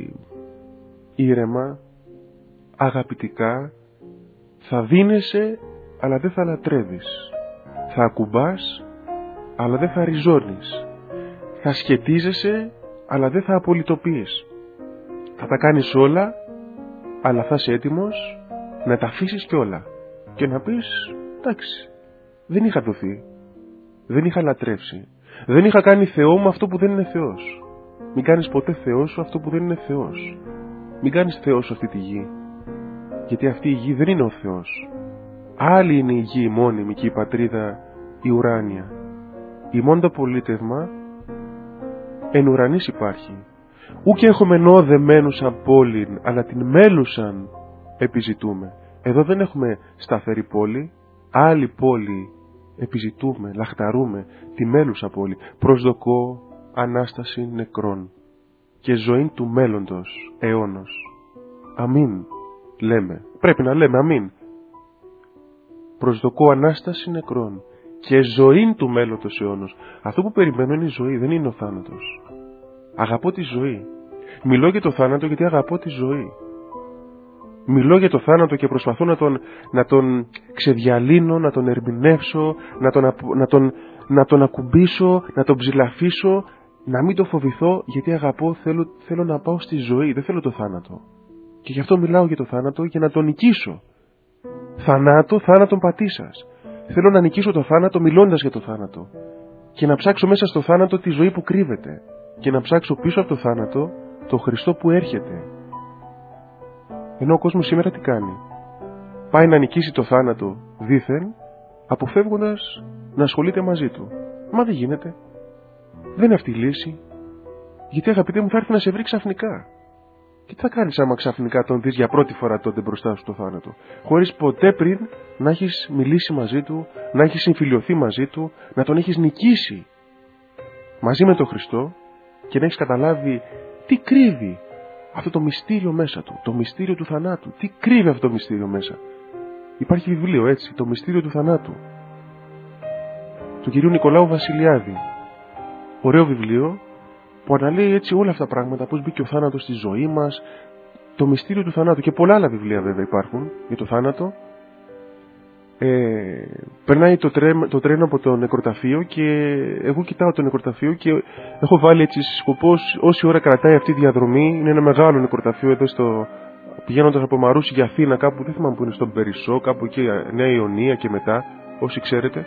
ήρεμα, αγαπητικά, θα δίνεσαι αλλά δεν θα λατρεύεις, θα ακουμπάς αλλά δεν θα ριζώνεις, θα σχετίζεσαι αλλά δεν θα απολυτοποιείς, θα τα κάνεις όλα αλλά θα είσαι έτοιμος να τα αφήσεις κιόλα και να πεις, εντάξει, δεν είχα δοθεί, δεν είχα λατρεύσει, δεν είχα κάνει Θεό μου αυτό που δεν είναι Θεός. Μην κάνεις ποτέ Θεό σου αυτό που δεν είναι Θεός. Μην κάνεις Θεό σου αυτή τη γη, γιατί αυτή η γη δεν είναι ο Θεός. Άλλη είναι η γη η μόνιμη και η πατρίδα η ουράνια. Η μόνο το πολίτευμα εν ουρανής υπάρχει. Ου και έχουμε νο δεμένους απόλυν, αλλά την μέλουσαν επιζητούμε. Εδώ δεν έχουμε σταθερή πόλη, άλλη πόλη επιζητούμε, λαχταρούμε, τη μέλουσα πόλη. Προσδοκώ Ανάσταση νεκρών και ζωή του μέλλοντος αιώνος. Αμήν λέμε. Πρέπει να λέμε αμήν. Προσδοκώ Ανάσταση νεκρών και ζωή του μέλλοντος αιώνος. Αυτό που περιμένω είναι η ζωή, δεν είναι ο θάνατος. Αγαπώ τη ζωή. Μιλώ για το θάνατο γιατί αγαπώ τη ζωή. Μιλώ για το θάνατο και προσπαθώ να τον, να τον ξεδιαλύνω, να τον ερμηνεύσω, να τον, να τον, να τον ακουμπήσω, να τον ψηλαφίσω, να μην το φοβηθώ, γιατί αγαπώ, θέλω, θέλω να πάω στη ζωή, δεν θέλω το θάνατο. Και γι' αυτό μιλάω για το θάνατο, για να τον νικήσω. Θανάτο, θάνατον πατήσας. Θέλω να νικήσω το θάνατο μιλώντας για το θάνατο. Και να ψάξω μέσα στο θάνατο τη ζωή που κρύβεται. Και να ψάξω πίσω από το θάνατο το Χριστό που έρχεται. Ενώ ο κόσμος σήμερα τι κάνει? Πάει να νικήσει το θάνατο δήθεν, αποφεύγοντας να ασχολείται μαζί του. Μα δεν γίνεται. Δεν είναι αυτή η λύση. Γιατί αγαπητέ μου θα έρθει να σε βρει ξαφνικά. Και τι θα κάνεις άμα ξαφνικά τον δεις για πρώτη φορά τότε μπροστά σου το θάνατο, χωρίς ποτέ πριν να έχεις μιλήσει μαζί του, να έχεις συμφιλιωθεί μαζί του, να τον έχεις νικήσει μαζί με τον Χριστό και να έχεις καταλάβει τι κρύβει αυτό το μυστήριο μέσα του, το μυστήριο του θανάτου. Τι κρύβει αυτό το μυστήριο μέσα? Υπάρχει βιβλίο έτσι, το μυστήριο του θανάτου, του κυρίου Νικολάου Βασιλιάδη. Ωραίο βιβλίο που αναλύει έτσι όλα αυτά τα πράγματα, πώς μπήκε ο θάνατος στη ζωή μας, το μυστήριο του θανάτου, και πολλά άλλα βιβλία βέβαια υπάρχουν για το θάνατο. Ε, περνάει το, τρέ, το τρένο από το νεκροταφείο και εγώ κοιτάω το νεκροταφείο και έχω βάλει έτσι σκοπό όση ώρα κρατάει αυτή η διαδρομή. Είναι ένα μεγάλο νεκροταφείο εδώ στο, πηγαίνοντας από Μαρούσι για Αθήνα, κάπου δεν θυμάμαι που είναι, στον Περισσό, κάπου εκεί Νέα Ιωνία και μετά, όσοι ξέρετε.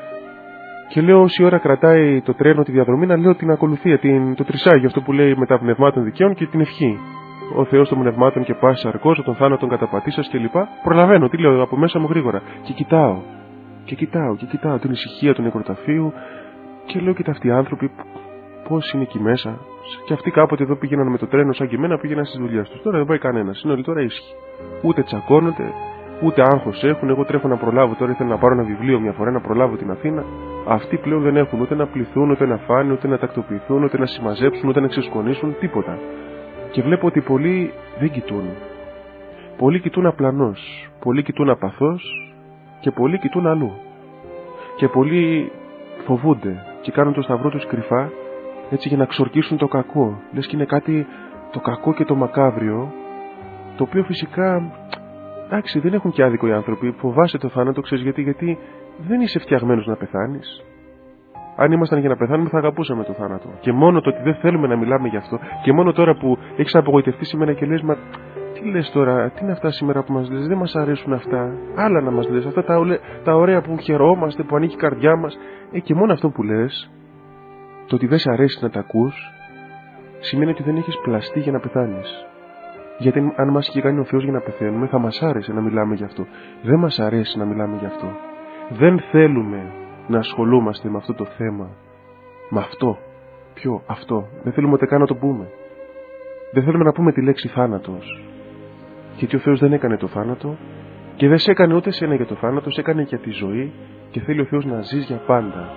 Και λέω όση ώρα κρατάει το τρένο τη διαδρομή να λέω την ακολουθία, την, το τρισάγιο, αυτό που λέει με τα πνευμάτων δικαίων και την ευχή. Ο Θεός των πνευμάτων και πάση αρκός, τον θάνατον καταπατήσας κλπ. Προλαβαίνω, τι λέω από μέσα μου γρήγορα. Και κοιτάω, και κοιτάω, και κοιτάω την ησυχία του νεκροταφείου και λέω: κοίτα αυτοί οι άνθρωποι, πώς είναι εκεί μέσα. Και αυτοί κάποτε εδώ πήγαιναν με το τρένο, σαν και εμένα, πήγαιναν στις δουλειές τους. Τώρα δεν πάει κανένας. Είναι όλοι τώρα ήσυχοι. Ούτε τσακώνονται, ούτε άγχος έχουν. Εγώ τρέχω να προλάβω τώρα, ήθελα να πάρω ένα βιβλίο μια φορά να προλάβω την Αθήνα. Αυτοί πλέον δεν έχουν ούτε να πληθούν, ούτε να φάνε, ούτε να τακτοποιηθούν, ούτε να συμμαζέψουν, ούτε να ξεσκονίσουν, τίποτα. Και βλέπω ότι πολλοί δεν κοιτούν. Πολλοί κοιτούν απλανώς, πολλοί κοιτούν απαθώς και πολλοί κοιτούν αλλού. Και πολλοί φοβούνται και κάνουν το σταυρό τους κρυφά, έτσι για να ξορκίσουν το κακό. Λες και είναι κάτι το κακό και το μακάβριο, το οποίο φυσικά, εντάξει, δεν έχουν και άδικο οι άνθρωποι. Φοβάσαι το θάνατο, ξέρεις γιατί, γιατί δεν είσαι φτιαγμένος να πεθάνεις. Αν ήμασταν για να πεθάνουμε, θα αγαπούσαμε το θάνατο. Και μόνο το ότι δεν θέλουμε να μιλάμε γι' αυτό, και μόνο τώρα που έχεις απογοητευτεί σήμερα και λες, μα τι λες τώρα, τι είναι αυτά σήμερα που μας λες, δεν μας αρέσουν αυτά. Άλλα να μας λες, αυτά τα, ολε, τα ωραία που χαιρόμαστε, που ανήκει η καρδιά μας. Ε, και μόνο αυτό που λες, το ότι δεν σ' αρέσει να τα ακούς, σημαίνει ότι δεν έχεις πλαστεί για να πεθάνεις. Γιατί αν μας είχε κάνει ο Θεός για να πεθαίνουμε, θα μας άρεσε να μιλάμε γι' αυτό. Δεν μας αρέσει να μιλάμε γι' αυτό. Δεν θέλουμε να ασχολούμαστε με αυτό το θέμα. Με αυτό. Ποιο? Αυτό. Δεν θέλουμε ούτε καν να το πούμε. Δεν θέλουμε να πούμε τη λέξη θάνατος. Γιατί ο Θεός δεν έκανε το θάνατο και δεν σε έκανε ούτε σένα για το θάνατο, σε έκανε για τη ζωή και θέλει ο Θεός να ζεις για πάντα.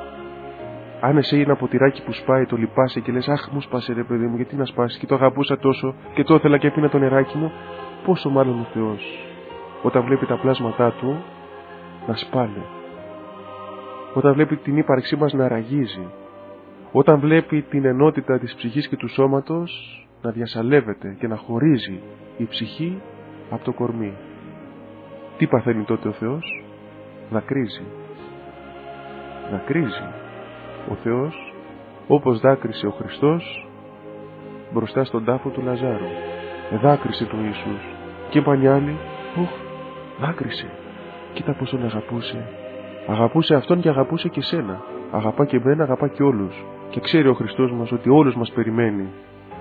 Αν εσύ είναι ένα ποτηράκι που σπάει, το λυπάσαι και λες, αχ, μου σπάσε ρε παιδί μου, γιατί να σπάσει, και το αγαπούσα τόσο και το ήθελα και αφήνα το νεράκι μου, πόσο μάλλον ο Θεός όταν βλέπει τα πλάσματά του να σπάνε, όταν βλέπει την ύπαρξή μας να ραγίζει, όταν βλέπει την ενότητα της ψυχής και του σώματος να διασαλεύεται και να χωρίζει η ψυχή από το κορμί. Τι παθαίνει τότε ο Θεός? Δακρύζει. Δακρύζει. Ο Θεός, όπως δάκρυσε ο Χριστός μπροστά στον τάφο του Λαζάρου. Δάκρυσε το Ιησούς. Και είπαν οι άλλοι, οχ, δάκρυσε. Κοίτα πως τον αγαπούσε. Αγαπούσε αυτόν και αγαπούσε και σένα. Αγαπά και εμένα, αγαπά και όλους. Και ξέρει ο Χριστός μας ότι όλους μας περιμένει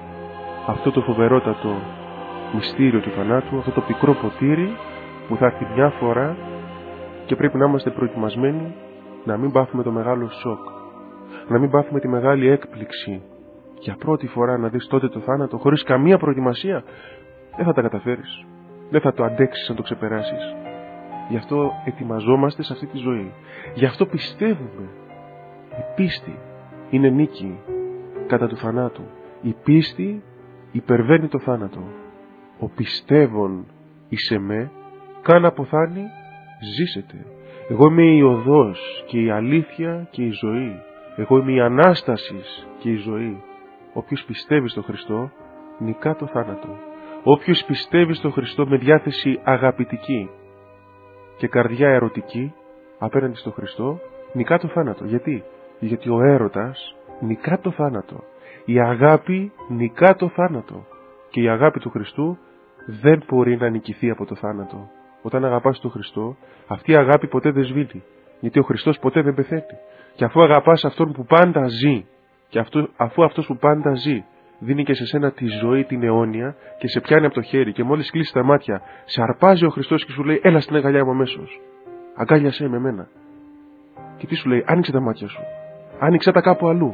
αυτό το φοβερότατο μυστήριο του θανάτου, αυτό το πικρό ποτήρι που θα έρθει μια φορά και πρέπει να είμαστε προετοιμασμένοι να μην πάθουμε το μεγάλο σοκ. Να μην πάθουμε τη μεγάλη έκπληξη. Για πρώτη φορά να δεις τότε το θάνατο χωρίς καμία προετοιμασία, δεν θα τα καταφέρεις. Δεν θα το αντέξεις να το ξεπεράσεις. Γι' αυτό ετοιμαζόμαστε σε αυτή τη ζωή. Γι' αυτό πιστεύουμε. Η πίστη είναι νίκη κατά του θανάτου. Η πίστη υπερβαίνει το θάνατο. Ο πιστεύων εις με, καν αποθάνει, ζήσετε. Εγώ είμαι η οδός και η αλήθεια και η ζωή. Εγώ είμαι η Ανάσταση και η ζωή. Όποιος πιστεύει στο Χριστό νικά το θάνατο. Όποιος πιστεύει στο Χριστό με διάθεση αγαπητική και καρδιά ερωτική απέναντι στο Χριστό νικά το θάνατο. Γιατί? Γιατί ο έρωτας νικά το θάνατο. Η αγάπη νικά το θάνατο. Και η αγάπη του Χριστού δεν μπορεί να νικηθεί από το θάνατο. Όταν αγαπάς τον Χριστό, αυτή η αγάπη ποτέ δεν σβήνει. Γιατί ο Χριστός ποτέ δεν πεθαίνει. Και αφού αγαπάς αυτόν που πάντα ζει, και αυτό, αφού αυτός που πάντα ζει δίνει και σε σένα τη ζωή την αιώνια και σε πιάνει από το χέρι και μόλις κλείσεις τα μάτια, σε αρπάζει ο Χριστός και σου λέει, έλα στην αγκαλιά μου αμέσως. Αγκάλιασέ με εμένα. Και τι σου λέει? Άνοιξε τα μάτια σου. Άνοιξε τα κάπου αλλού.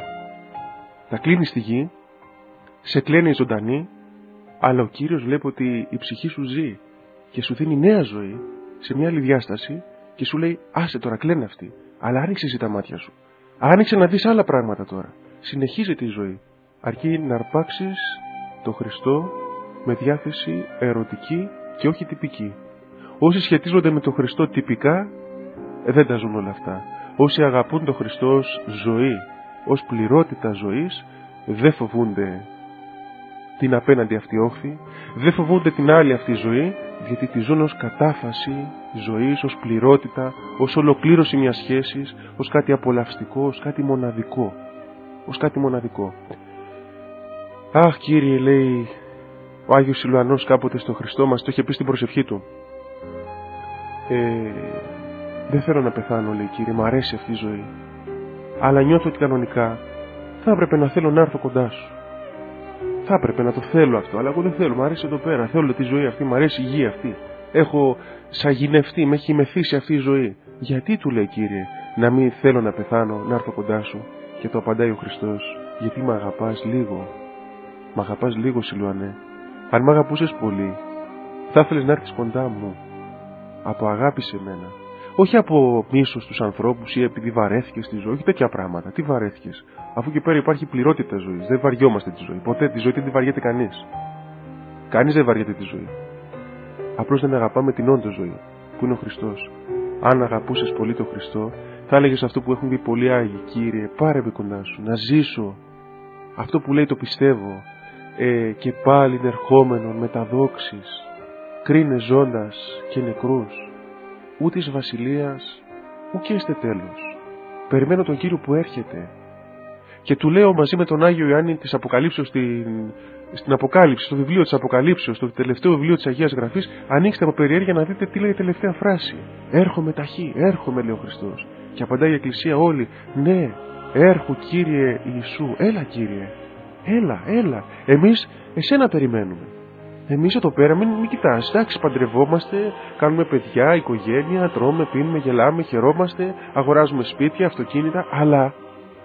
Τα κλείνεις στη γη, σε κλαίνει ζωντανή, αλλά ο Κύριος βλέπει ότι η ψυχή σου ζει και σου δίνει νέα ζωή σε μια άλλη διάσταση και σου λέει, άσε τώρα, κλαίνε αυτή. Αλλά άνοιξε εσύ τα μάτια σου. Άνοιξε να δεις άλλα πράγματα τώρα. Συνεχίζεται η ζωή. Αρκεί να αρπάξεις το Χριστό με διάθεση ερωτική και όχι τυπική. Όσοι σχετίζονται με τον Χριστό τυπικά, δεν τα ζουν όλα αυτά. Όσοι αγαπούν τον Χριστό ως ζωή, ως πληρότητα ζωής, δεν φοβούνται την απέναντι αυτή όχθη, δεν φοβούνται την άλλη αυτή ζωή, γιατί τη ζουν ως κατάφαση ζωής, ως πληρότητα, ως ολοκλήρωση μιας σχέσης, ως κάτι απολαυστικό, ως κάτι μοναδικό. Ως κάτι μοναδικό. Αχ, Κύριε, λέει ο Άγιος Σιλουανός κάποτε στο Χριστό μας, το είχε πει στην προσευχή του. Ε, δεν θέλω να πεθάνω, λέει, Κύριε, μου αρέσει αυτή η ζωή. Αλλά νιώθω ότι κανονικά θα έπρεπε να θέλω να έρθω κοντά σου. Θα έπρεπε να το θέλω αυτό, αλλά εγώ δεν θέλω. Μου αρέσει εδώ πέρα. Θέλω τη ζωή αυτή, μου αρέσει η γη αυτή. Έχω σαγηνευτεί, με έχει μεθύσει αυτή η ζωή. Γιατί, του λέει, Κύριε, να μην θέλω να πεθάνω, να έρθω κοντά σου? Και το απαντάει ο Χριστός. Γιατί μ' αγαπάς λίγο. Μ' αγαπάς λίγο, Σιλουανέ. Αν μ' αγαπούσες πολύ, θα ήθελες να έρθεις κοντά μου. Από αγάπη σε μένα. Όχι από μίσος στους ανθρώπους ή επειδή βαρέθηκες τη ζωή, όχι τέτοια πράγματα. Τι βαρέθηκες? Αφού και πέρα υπάρχει πληρότητα ζωής. Δεν βαριόμαστε τη ζωή. Ποτέ τη ζωή δεν τη βαριέται κανείς. Κανείς δεν βαριέται τη ζωή. Απλώς δεν αγαπάμε την όντω ζωή, που είναι ο Χριστός. Αν αγαπούσες πολύ τον Χριστό, θα έλεγες αυτό που έχουν πει πολλοί Άγιοι. Κύριε, πάρε με κοντά σου, να ζήσω. Αυτό που λέει το πιστεύω. Ε, και πάλι ερχόμενον με τα δόξης, κρίνε ζώντας και νεκρούς. Ούτε εις βασιλείας, ουκ έστε τέλος. Περιμένω τον Κύριο που έρχεται. Και του λέω μαζί με τον Άγιο Ιωάννη της Αποκαλύψεως, στην, στην Αποκάλυψη, στο βιβλίο της Αποκαλύψεως, στο τελευταίο βιβλίο της Αγίας Γραφής, ανοίξτε από περιέργεια να δείτε τι λέει η τελευταία φράση. Έρχομαι ταχύ, έρχομαι, λέει ο Χριστός. Και απαντάει η Εκκλησία όλη, ναι, έρχω, Κύριε Ιησού, έλα, Κύριε, έλα, έλα. Εμείς εσένα περιμένουμε. Εμείς εδώ πέρα μην, μην κοιτάς, εντάξει, παντρευόμαστε, κάνουμε παιδιά, οικογένεια, τρώμε, πίνουμε, γελάμε, χαιρόμαστε, αγοράζουμε σπίτια, αυτοκίνητα, αλλά,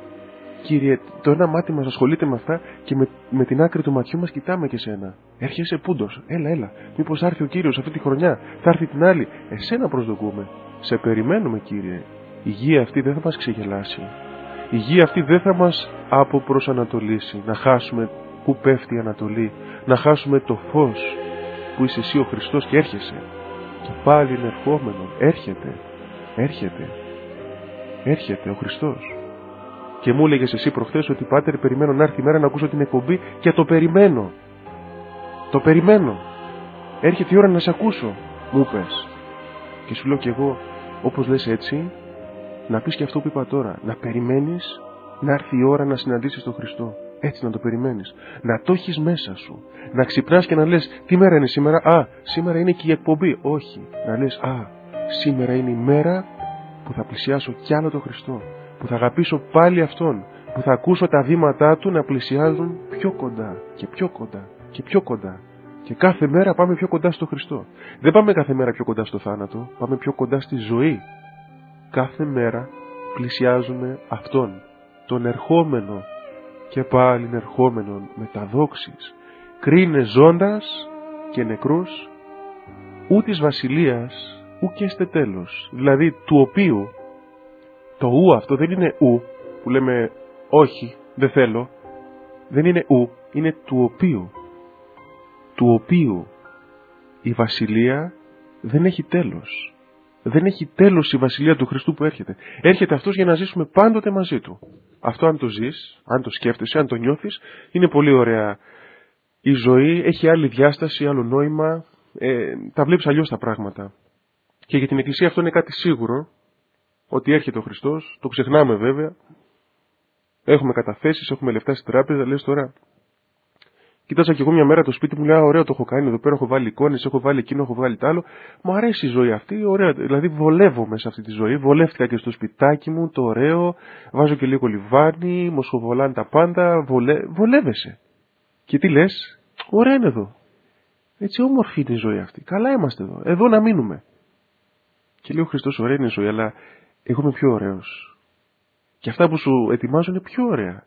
Κύριε, το ένα μάτι μας ασχολείται με αυτά και με, με την άκρη του ματιού μας κοιτάμε και σένα. Έρχεσαι πούντος, έλα, έλα, μήπως θα έρθει ο Κύριος αυτή τη χρονιά, θα έρθει την άλλη, εσένα προσδοκούμε. Σε περιμένουμε, Κύριε. Η γη αυτή δεν θα μας ξεγελάσει. Η γη αυτή δεν θα μας αποπροσανατολίσει, να χάσουμε που πέφτει η Ανατολή, να χάσουμε το φως που είσαι εσύ ο Χριστός και έρχεσαι. Και πάλι είναι ερχόμενο, έρχεται, έρχεται, έρχεται ο Χριστός. Και μου έλεγες εσύ προχθές ότι, Πάτερ, περιμένω να έρθει η μέρα να ακούσω την εκπομπή και το περιμένω. Το περιμένω. Έρχεται η ώρα να σε ακούσω, μου πες. Και σου λέω κι εγώ, όπως λες έτσι, να πεις και αυτό που είπα τώρα, να περιμένεις να έρθει η ώρα να συναντήσεις τον Χριστό. Έτσι να το περιμένεις. Να το έχεις μέσα σου. Να ξυπνάς και να λες, τι μέρα είναι σήμερα? Α, σήμερα είναι και η εκπομπή. Όχι. Να λες, α, σήμερα είναι η μέρα που θα πλησιάσω κι άλλο τον Χριστό. Που θα αγαπήσω πάλι Αυτόν. Που θα ακούσω τα βήματά Του να πλησιάζουν πιο κοντά και πιο κοντά και πιο κοντά. Και κάθε μέρα πάμε πιο κοντά στο Χριστό. Δεν πάμε κάθε μέρα πιο κοντά στο θάνατο. Πάμε πιο κοντά στη ζωή. Κάθε μέρα πλησιάζουμε Αυτόν, τον ερχόμενο και πάλιν ερχόμενον με τα δόξης, κρίνε ζώντας και νεκρούς, ου της βασιλείας ουκ έστε τέλος. Δηλαδή του οποίου, το ου αυτό δεν είναι ου που λέμε όχι, δεν θέλω, δεν είναι ου, είναι του οποίου, του οποίου η βασιλεία δεν έχει τέλος. Δεν έχει τέλος η βασιλεία του Χριστού που έρχεται. Έρχεται Αυτός για να ζήσουμε πάντοτε μαζί Του. Αυτό αν το ζεις, αν το σκέφτεσαι, αν το νιώθεις, είναι πολύ ωραία. Η ζωή έχει άλλη διάσταση, άλλο νόημα, ε, τα βλέπεις αλλιώς τα πράγματα. Και για την Εκκλησία αυτό είναι κάτι σίγουρο, ότι έρχεται ο Χριστός, το ξεχνάμε βέβαια, έχουμε καταθέσεις, έχουμε λεφτά στην τράπεζα, λες τώρα, κοίταζα και εγώ μια μέρα το σπίτι μου, λέω, ωραίο το έχω κάνει εδώ πέρα, έχω βάλει εικόνες, έχω βάλει εκείνο, έχω βάλει τ' άλλο. Μου αρέσει η ζωή αυτή, ωραία, δηλαδή βολεύομαι σε αυτή τη ζωή. Βολεύτηκα και στο σπιτάκι μου, το ωραίο, βάζω και λίγο λιβάνι, μοσχοβολάνε τα πάντα, βολε... βολεύεσαι. Και τι λες, ωραία είναι εδώ. Έτσι όμορφη είναι η ζωή αυτή. Καλά είμαστε εδώ, εδώ να μείνουμε. Και λέει ο Χριστός, ωραία είναι η ζωή, αλλά εγώ είμαι πιο ωραίος. Και αυτά που σου ετοιμάζω είναι πιο ωραία.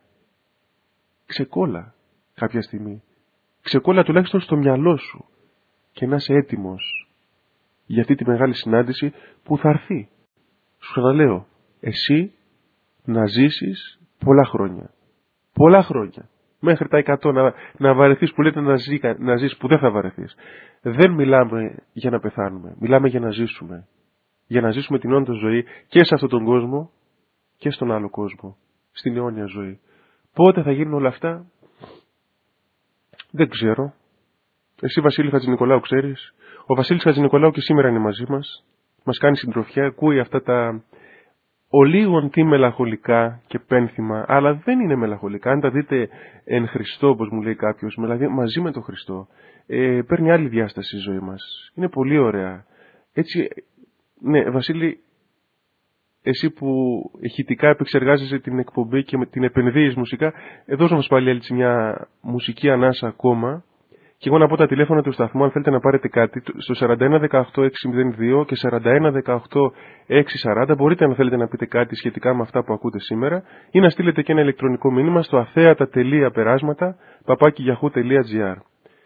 Ξεκόλα κάποια στιγμή. Ξεκόλα τουλάχιστον στο μυαλό σου και να είσαι έτοιμος για αυτή τη μεγάλη συνάντηση που θα έρθει. Σου ξαναλέω, εσύ να ζήσεις πολλά χρόνια. Πολλά χρόνια. Μέχρι τα εκατό να, να βαρεθείς που λέτε να, ζει, να ζεις που δεν θα βαρεθείς. Δεν μιλάμε για να πεθάνουμε. Μιλάμε για να ζήσουμε. Για να ζήσουμε την όντως ζωή και σε αυτόν τον κόσμο και στον άλλο κόσμο. Στην αιώνια ζωή. Πότε θα γίνουν όλα αυτά? Δεν ξέρω. Εσύ, Βασίλη Χατζηνικολάου, ξέρεις? Ο Βασίλης Χατζηνικολάου και σήμερα είναι μαζί μας. Μας κάνει συντροφιά, ακούει αυτά τα ολίγων τι μελαγχολικά και πένθυμα, αλλά δεν είναι μελαγχολικά. Αν τα δείτε εν Χριστώ, όπως μου λέει κάποιος, δηλαδή μαζί με τον Χριστό, ε, παίρνει άλλη διάσταση η ζωή μας. Είναι πολύ ωραία. Έτσι, ναι, Βασίλη, εσύ που ηχητικά επεξεργάζεσαι την εκπομπή και την επενδύεις μουσικά, δώσε μας πάλι έτσι μια μουσική ανάσα ακόμα. Και εγώ να πω τα τηλέφωνα του σταθμού, αν θέλετε να πάρετε κάτι, στο σαράντα ένα δεκαοκτώ έξι μηδέν δύο και σαράντα ένα δεκαοκτώ έξι σαράντα. Μπορείτε, αν θέλετε, να πείτε κάτι σχετικά με αυτά που ακούτε σήμερα, ή να στείλετε και ένα ηλεκτρονικό μήνυμα στο αθέατα τελεία περάσματα παπάκι γιαχού τελεία τζι άρ.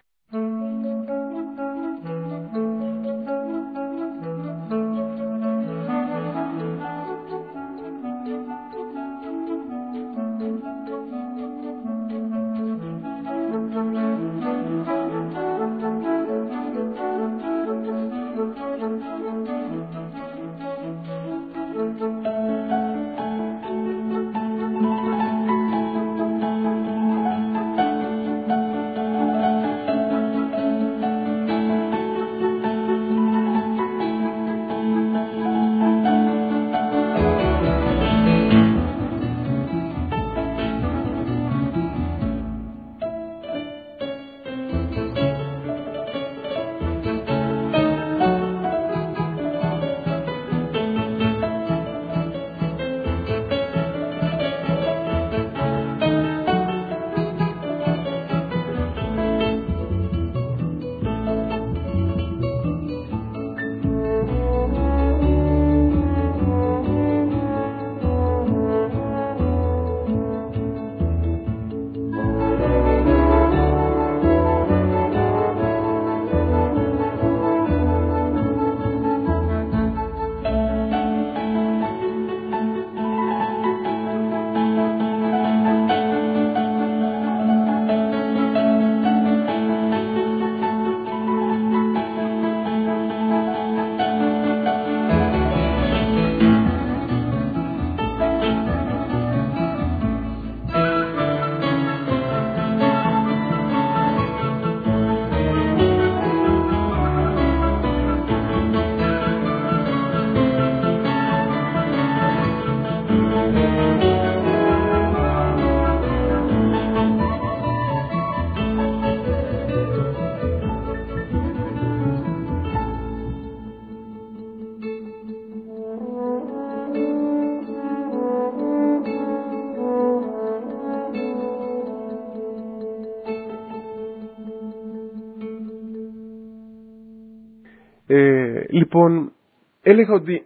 Ε, λοιπόν, έλεγα ότι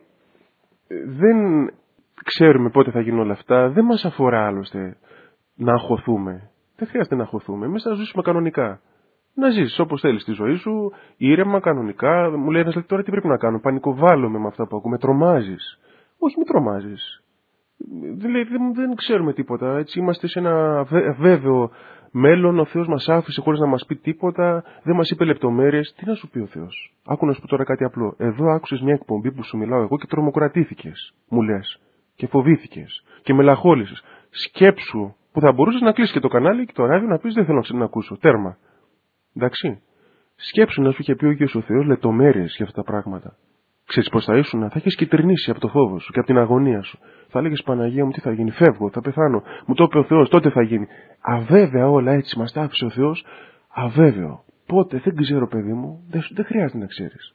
δεν ξέρουμε πότε θα γίνουν όλα αυτά. Δεν μας αφορά άλλωστε να αγχωθούμε. Δεν χρειάζεται να αγχωθούμε. Εμείς θα ζήσουμε κανονικά. Να ζήσεις όπως θέλεις τη ζωή σου, ήρεμα, κανονικά. Μου λέει ένας λέει, τώρα τι πρέπει να κάνω. Πανικοβάλλομαι με αυτά που ακούμε. Τρομάζεις. Όχι, μην τρομάζεις. Δηλαδή δεν, δεν ξέρουμε τίποτα. Έτσι είμαστε σε ένα βέβαιο μέλλον. Ο Θεός μας άφησε χωρίς να μας πει τίποτα. Δεν μας είπε λεπτομέρειες. Τι να σου πει ο Θεός. Άκου να σου πω τώρα κάτι απλό. Εδώ άκουσες μια εκπομπή που σου μιλάω εγώ και τρομοκρατήθηκες. Μου λες. Και φοβήθηκες. Και μελαγχόλησες. Σκέψου που θα μπορούσες να κλείσεις και το κανάλι και το ράδιο να πεις δεν θέλω να ακούσω. Τέρμα. Εντάξει. Σκέψου να σου είχε πει ο Κύριος ο Θεός λεπτομέρειες για αυτά τα πράγματα. Ξέρεις πώς θα ήσουν, θα έχεις κυτρινήσει από το φόβο σου και από την αγωνία σου. Θα έλεγες Παναγία μου τι θα γίνει, φεύγω, θα πεθάνω. Μου το είπε ο Θεός, τότε θα γίνει. Αβέβαια όλα έτσι μας τα άφησε ο Θεός. Αβέβαιο. Πότε, δεν ξέρω παιδί μου, δεν, δεν χρειάζεται να ξέρεις.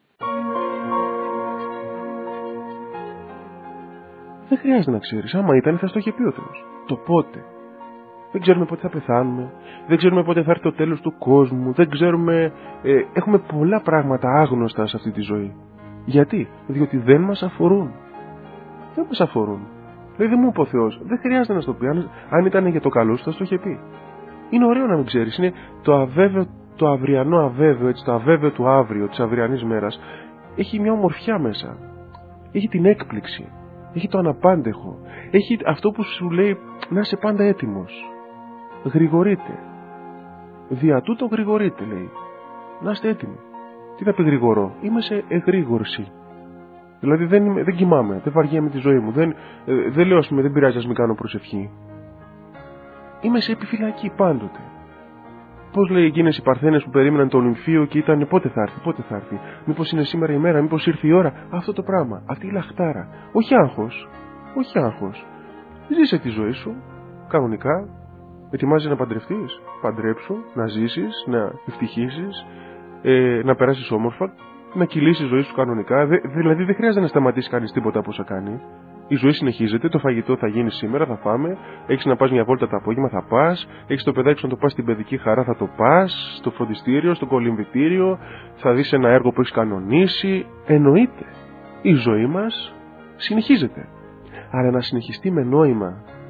Δεν χρειάζεται να ξέρεις. Άμα ήταν θα στο είχε πει ο Θεός. Το πότε. Δεν ξέρουμε πότε θα πεθάνουμε. Δεν ξέρουμε πότε θα έρθει το τέλος του κόσμου. Δεν ξέρουμε. Ε, έχουμε πολλά πράγματα άγνωστα σε αυτή τη ζωή. Γιατί? Διότι δεν μας αφορούν. Δεν μας αφορούν. Δηλαδή δεν μου είπε ο Θεός. Δεν χρειάζεται να στο πει. Αν, αν ήταν για το καλό σου θα στο είχε πει. Είναι ωραίο να μην ξέρεις. Είναι το αβέβαιο, το αυριανό αβέβαιο, έτσι, το αβέβαιο του αύριο, της αυριανής μέρας. Έχει μια ομορφιά μέσα. Έχει την έκπληξη. Έχει το αναπάντεχο. Έχει αυτό που σου λέει να είσαι πάντα έτοιμος. Γρηγορείτε. Δια τούτο γρηγορείτε λέει. Να είστε έτοιμοι. Τι θα πει γρηγορώ. Είμαι σε εγρήγορση. Δηλαδή δεν, είμαι, δεν κοιμάμαι. Δεν βαριέμαι τη ζωή μου. Δεν, ε, δεν λέω ας πούμε δεν πειράζει ας μην κάνω προσευχή. Είμαι σε επιφυλακή πάντοτε. Πώς λέει εκείνες οι παρθένες που περίμεναν το Ολυμφίο και ήταν πότε θα έρθει, πότε θα έρθει. Μήπως είναι σήμερα η μέρα, μήπως ήρθε η ώρα. Αυτό το πράγμα, αυτή η λαχτάρα. Όχι άγχος, όχι άγχος. Ζήσε τη ζωή σου, κανονικά. Ετοιμάζεσαι να παντρευτείς, παντρέψου, να ζήσεις, να ευτυχήσεις, ε, να περάσεις όμορφα, να κυλήσεις τη ζωή σου κανονικά. Δε, δηλαδή δεν χρειάζεται να σταματήσει κανείς τίποτα από όσα κάνει. Η ζωή συνεχίζεται, το φαγητό θα γίνει σήμερα, θα φάμε. Έχεις να πας μια βόλτα το απόγευμα, θα πας. Έχεις το παιδάκι σου να το πας στην παιδική χαρά, θα το πας. Στο φροντιστήριο, στο κολυμβητήριο, θα δεις ένα έργο που έχεις κανονίσει. Εννοείται. Η ζωή μας συνεχίζεται. Αλλά να συνεχιστεί με νόημα,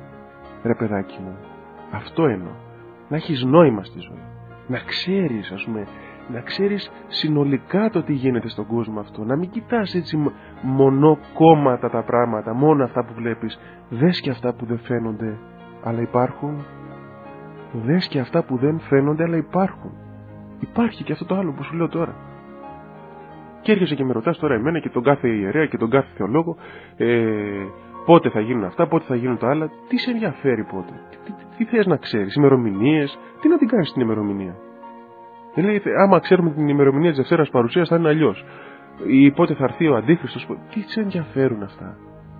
ρε παιδάκι μου. Αυτό εννοώ. Να έχεις νόημα στη ζωή. Να ξέρεις, ας πούμε, να ξέρεις συνολικά το τι γίνεται στον κόσμο αυτό. Να μην κοιτάς έτσι μονοκόμματα τα πράγματα, μόνο αυτά που βλέπεις. Δες και αυτά που δεν φαίνονται, αλλά υπάρχουν. Δες και αυτά που δεν φαίνονται, αλλά υπάρχουν. Υπάρχει και αυτό το άλλο που σου λέω τώρα. Και έρχεσαι και με ρωτάς τώρα εμένα και τον κάθε ιερέα και τον κάθε θεολόγο, ε, πότε θα γίνουν αυτά, πότε θα γίνουν τα άλλα. Τι σε ενδιαφέρει πότε, τι, τι, τι, τι θες να ξέρεις, ημερομηνίες, τι να την κάνεις την ημερομηνία. Λέει, άμα ξέρουμε την ημερομηνία της Δευτέρας Παρουσίας θα είναι αλλιώς. Ή πότε θα έρθει ο Αντίχριστος. Τι σε ενδιαφέρουν αυτά.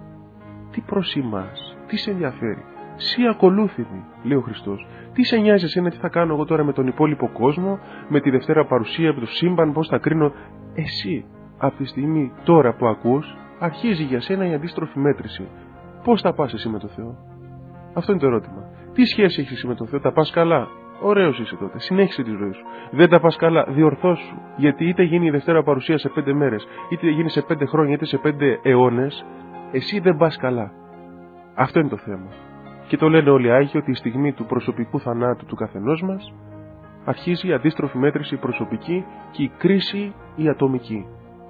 Τι προς εμάς, τι σε ενδιαφέρει. Σύ ακολούθηδη, λέει ο Χριστός. Τι σε νοιάζει εσένα, τι θα κάνω εγώ τώρα με τον υπόλοιπο κόσμο, με τη Δευτέρα Παρουσία, με το σύμπαν, πώς θα κρίνω. Εσύ, από τη στιγμή τώρα που ακούς, αρχίζει για σένα η αντίστροφη μέτρηση. Πώς θα πας εσύ με τον Θεό. Αυτό είναι το ερώτημα. Τι σχέση έχεις εσύ με τον Θεό, τα πας καλά. Ωραίος είσαι τότε. Συνέχισε τη ζωή σου. Δεν τα πας καλά. Διορθώσου. Γιατί είτε γίνει η Δευτέρα Παρουσία σε πέντε μέρες, είτε γίνει σε πέντε χρόνια, είτε σε πέντε αιώνες, εσύ δεν πας καλά. Αυτό είναι το θέμα. Και το λένε όλοι οι Άγιοι ότι η στιγμή του προσωπικού θανάτου του καθενός μας αρχίζει η αντίστροφη μέτρηση προσωπική και η κρίση η ατομική.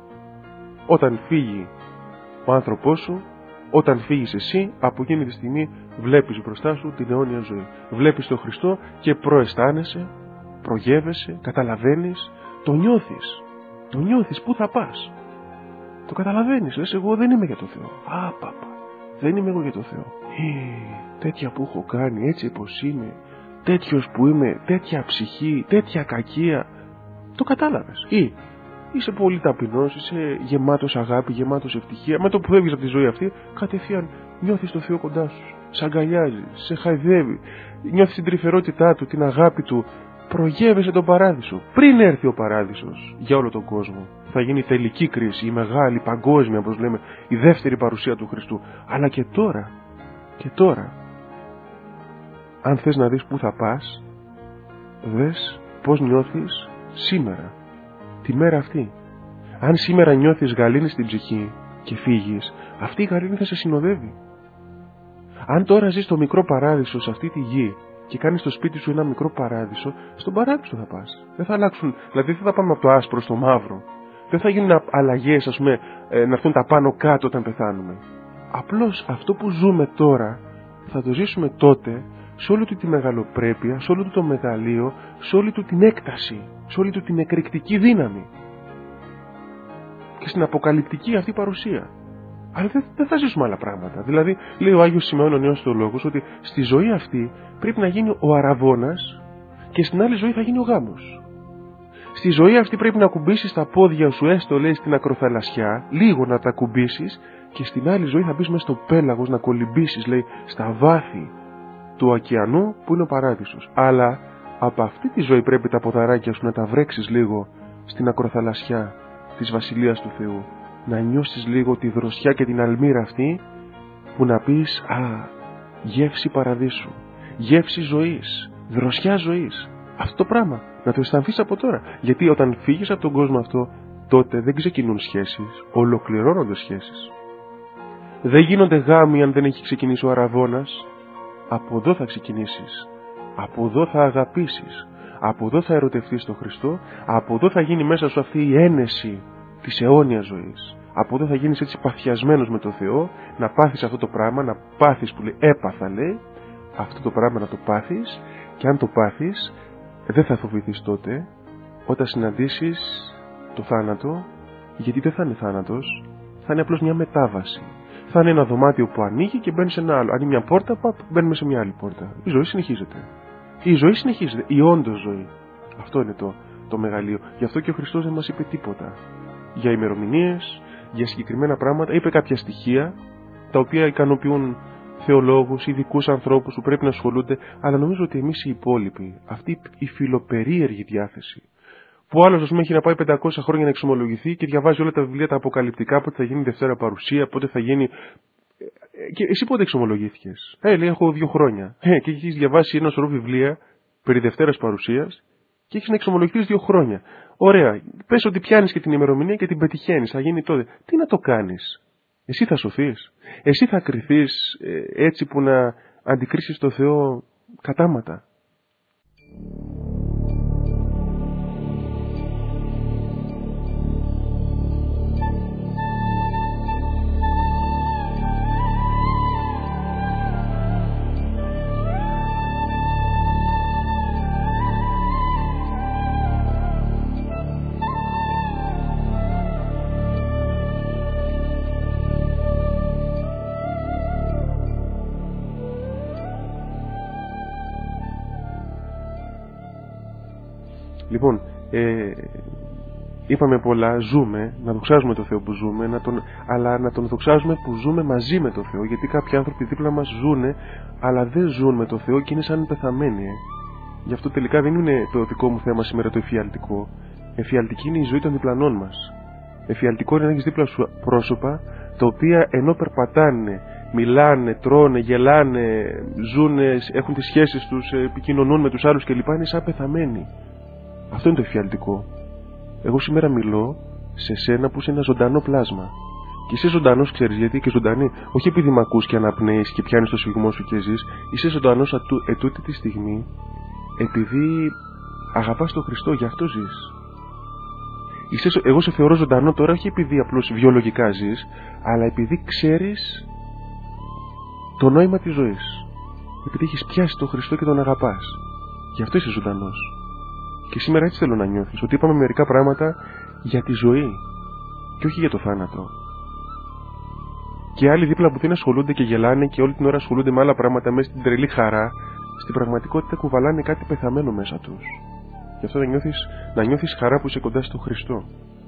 Όταν φύγει ο άνθρωπός σου, όταν φύγεις εσύ, από εκείνη τη στιγμή βλέπεις μπροστά σου την αιώνια ζωή. Βλέπεις τον Χριστό και προαισθάνεσαι, προγεύεσαι, καταλαβαίνεις, το νιώθεις. Το νιώθεις, πού θα πας. Το καταλαβαίνεις, λες εγώ δεν είμαι για το Θεό. Α, παπα, δεν είμαι εγώ για το Θεό. Ή, τέτοια που έχω κάνει, έτσι πως είμαι, τέτοιος που είμαι, τέτοια ψυχή, τέτοια κακία. Το κατάλαβες. Ή, είσαι πολύ ταπεινός, είσαι γεμάτος αγάπη, γεμάτος ευτυχία. Με το που φεύγεις από τη ζωή αυτή, κατευθείαν νιώθεις το Θεό κοντά σου. Σε αγκαλιάζει, σε χαϊδεύει. Νιώθεις την τρυφερότητά του, την αγάπη του. Προγεύεσαι τον παράδεισο. Πριν έρθει ο παράδεισος για όλο τον κόσμο, θα γίνει η τελική κρίση, η μεγάλη, παγκόσμια, όπως λέμε, η δεύτερη παρουσία του Χριστού. Αλλά και τώρα, και τώρα, αν θες να δεις πού θα πας, δες πώς νιώθεις σήμερα. Τη μέρα αυτή. Αν σήμερα νιώθεις γαλήνη στην ψυχή και φύγεις, αυτή η γαλήνη θα σε συνοδεύει. Αν τώρα ζεις στο μικρό παράδεισο σε αυτή τη γη και κάνεις στο σπίτι σου ένα μικρό παράδεισο, στον παράδεισο θα πας. Δεν θα αλλάξουν, δηλαδή δεν θα πάμε από το άσπρο στο μαύρο. Δεν θα γίνουν αλλαγές, ας πούμε, να έρθουν τα πάνω κάτω όταν πεθάνουμε. Απλώς αυτό που ζούμε τώρα θα το ζήσουμε τότε σε όλη του τη μεγαλοπρέπεια, σε όλο του το μεγαλείο, σε όλη του την έκταση, σε όλη του την εκρηκτική δύναμη και στην αποκαλυπτική αυτή παρουσία. Αλλά δεν, δεν θα ζήσουμε άλλα πράγματα. Δηλαδή, λέει ο Άγιος Σημεών ο Νέος Θεολόγος ότι στη ζωή αυτή πρέπει να γίνει ο αραβώνας και στην άλλη ζωή θα γίνει ο γάμος. Στη ζωή αυτή πρέπει να κουμπίσεις τα πόδια σου, έστω λέει στην ακροθαλασσιά, λίγο να τα κουμπίσεις, και στην άλλη ζωή θα μπεις μέσα στο πέλαγος να κολυμπήσεις, λέει, στα βάθη του ωκεανού που είναι ο παράδεισος. Αλλά από αυτή τη ζωή πρέπει τα ποδαράκια σου να τα βρέξεις λίγο στην ακροθαλασσιά της Βασιλείας του Θεού. Να νιώσεις λίγο τη δροσιά και την αλμύρα αυτή που να πεις «Α, γεύση παραδείσου, γεύση ζωής, δροσιά ζωής». Αυτό το πράγμα να το αισθανθείς από τώρα. Γιατί όταν φύγεις από τον κόσμο αυτό, τότε δεν ξεκινούν σχέσεις, ολοκληρώνονται σχέσεις. Δεν γίνονται γάμοι αν δεν έχει ξεκινήσει ο αραβώνας. Από εδώ θα ξεκινήσεις. Από εδώ θα αγαπήσεις. Από εδώ θα ερωτευτείς τον Χριστό. Από εδώ θα γίνει μέσα σου αυτή η ένεση της αιώνιας ζωής. Από εδώ θα γίνεις έτσι παθιασμένος με τον Θεό, να πάθεις αυτό το πράγμα, να πάθεις που λέει έπαθα λέει, αυτό το πράγμα να το πάθεις, και αν το πάθεις δεν θα φοβηθείς τότε όταν συναντήσεις το θάνατο, γιατί δεν θα είναι θάνατος, θα είναι απλώς μια μετάβαση. Θα είναι ένα δωμάτιο που ανοίγει και μπαίνει σε ένα άλλο. Αν είναι μια πόρτα, παπ, μπαίνουμε σε μια άλλη πόρτα. Η ζωή συνεχίζεται. Η ζωή συνεχίζεται, η όντως ζωή. Αυτό είναι το, το μεγαλείο. Γι' αυτό και ο Χριστός δεν μας είπε τίποτα για ημερομηνίες, για συγκεκριμένα πράγματα. Είπε κάποια στοιχεία τα οποία ικανοποιούν θεολόγους, ειδικούς ανθρώπους που πρέπει να ασχολούνται, αλλά νομίζω ότι εμείς οι υπόλοιποι, αυτή η φιλοπερίεργη διάθεση, που άλλος ας πούμε έχει να πάει πεντακόσια χρόνια να εξομολογηθεί και διαβάζει όλα τα βιβλία τα αποκαλυπτικά, πότε θα γίνει Δευτέρα Παρουσία, πότε θα γίνει. Και εσύ πότε εξομολογήθηκες? Ε, λέει, έχω δύο χρόνια. Ε, και έχεις διαβάσει ένα σωρό βιβλία περί Δευτέρας Παρουσίας και έχεις να εξομολογηθείς δύο χρόνια. Ωραία. Πες ότι πιάνεις και την ημερομηνία και την πετυχαίνεις. Θα γίνει τότε. Τι να το κάνεις? Εσύ θα σωθείς? Εσύ θα κριθείς ε, έτσι που να αντικρίσεις το Θεό κατάματα? Λοιπόν, ε, είπαμε πολλά, ζούμε, να δοξάζουμε το Θεό που ζούμε, να τον, αλλά να τον δοξάζουμε που ζούμε μαζί με το Θεό, γιατί κάποιοι άνθρωποι δίπλα μας ζούνε, αλλά δεν ζουν με το Θεό και είναι σαν πεθαμένοι. Ε. Γι' αυτό τελικά δεν είναι το δικό μου θέμα σήμερα το εφιαλτικό. Εφιαλτική είναι η ζωή των διπλανών μας. Εφιαλτικό είναι να έχεις δίπλα σου πρόσωπα, τα οποία ενώ περπατάνε, μιλάνε, τρώνε, γελάνε, ζούνε, έχουν τις σχέσεις τους, επικοινωνούν με τους άλλους κλπ. Είναι σαν πεθαμένοι. Αυτό είναι το εφιαλτικό. Εγώ σήμερα μιλώ σε σένα που είσαι ένα ζωντανό πλάσμα. Και είσαι ζωντανός, ξέρεις γιατί και ζωντανή? Όχι επειδή μ' ακούς και αναπνέεις και πιάνεις το σφιγμό σου και ζεις. Είσαι ζωντανός ετούτη τη στιγμή, επειδή αγαπάς τον Χριστό, γι' αυτό ζεις. Είσαι, εγώ σε θεωρώ ζωντανό τώρα, όχι επειδή απλώς βιολογικά ζεις, αλλά επειδή ξέρεις το νόημα της ζωής. Επειδή έχεις πιάσει τον Χριστό και τον αγαπάς. Γι' αυτό είσαι ζωντανός. Και σήμερα έτσι θέλω να νιώθεις, ότι είπαμε μερικά πράγματα για τη ζωή και όχι για το θάνατο. Και άλλοι δίπλα που δεν ασχολούνται και γελάνε και όλη την ώρα ασχολούνται με άλλα πράγματα μέσα στην τρελή χαρά, στην πραγματικότητα κουβαλάνε κάτι πεθαμένο μέσα τους. Γι' αυτό να νιώθεις, να νιώθεις χαρά που είσαι κοντά στον Χριστό.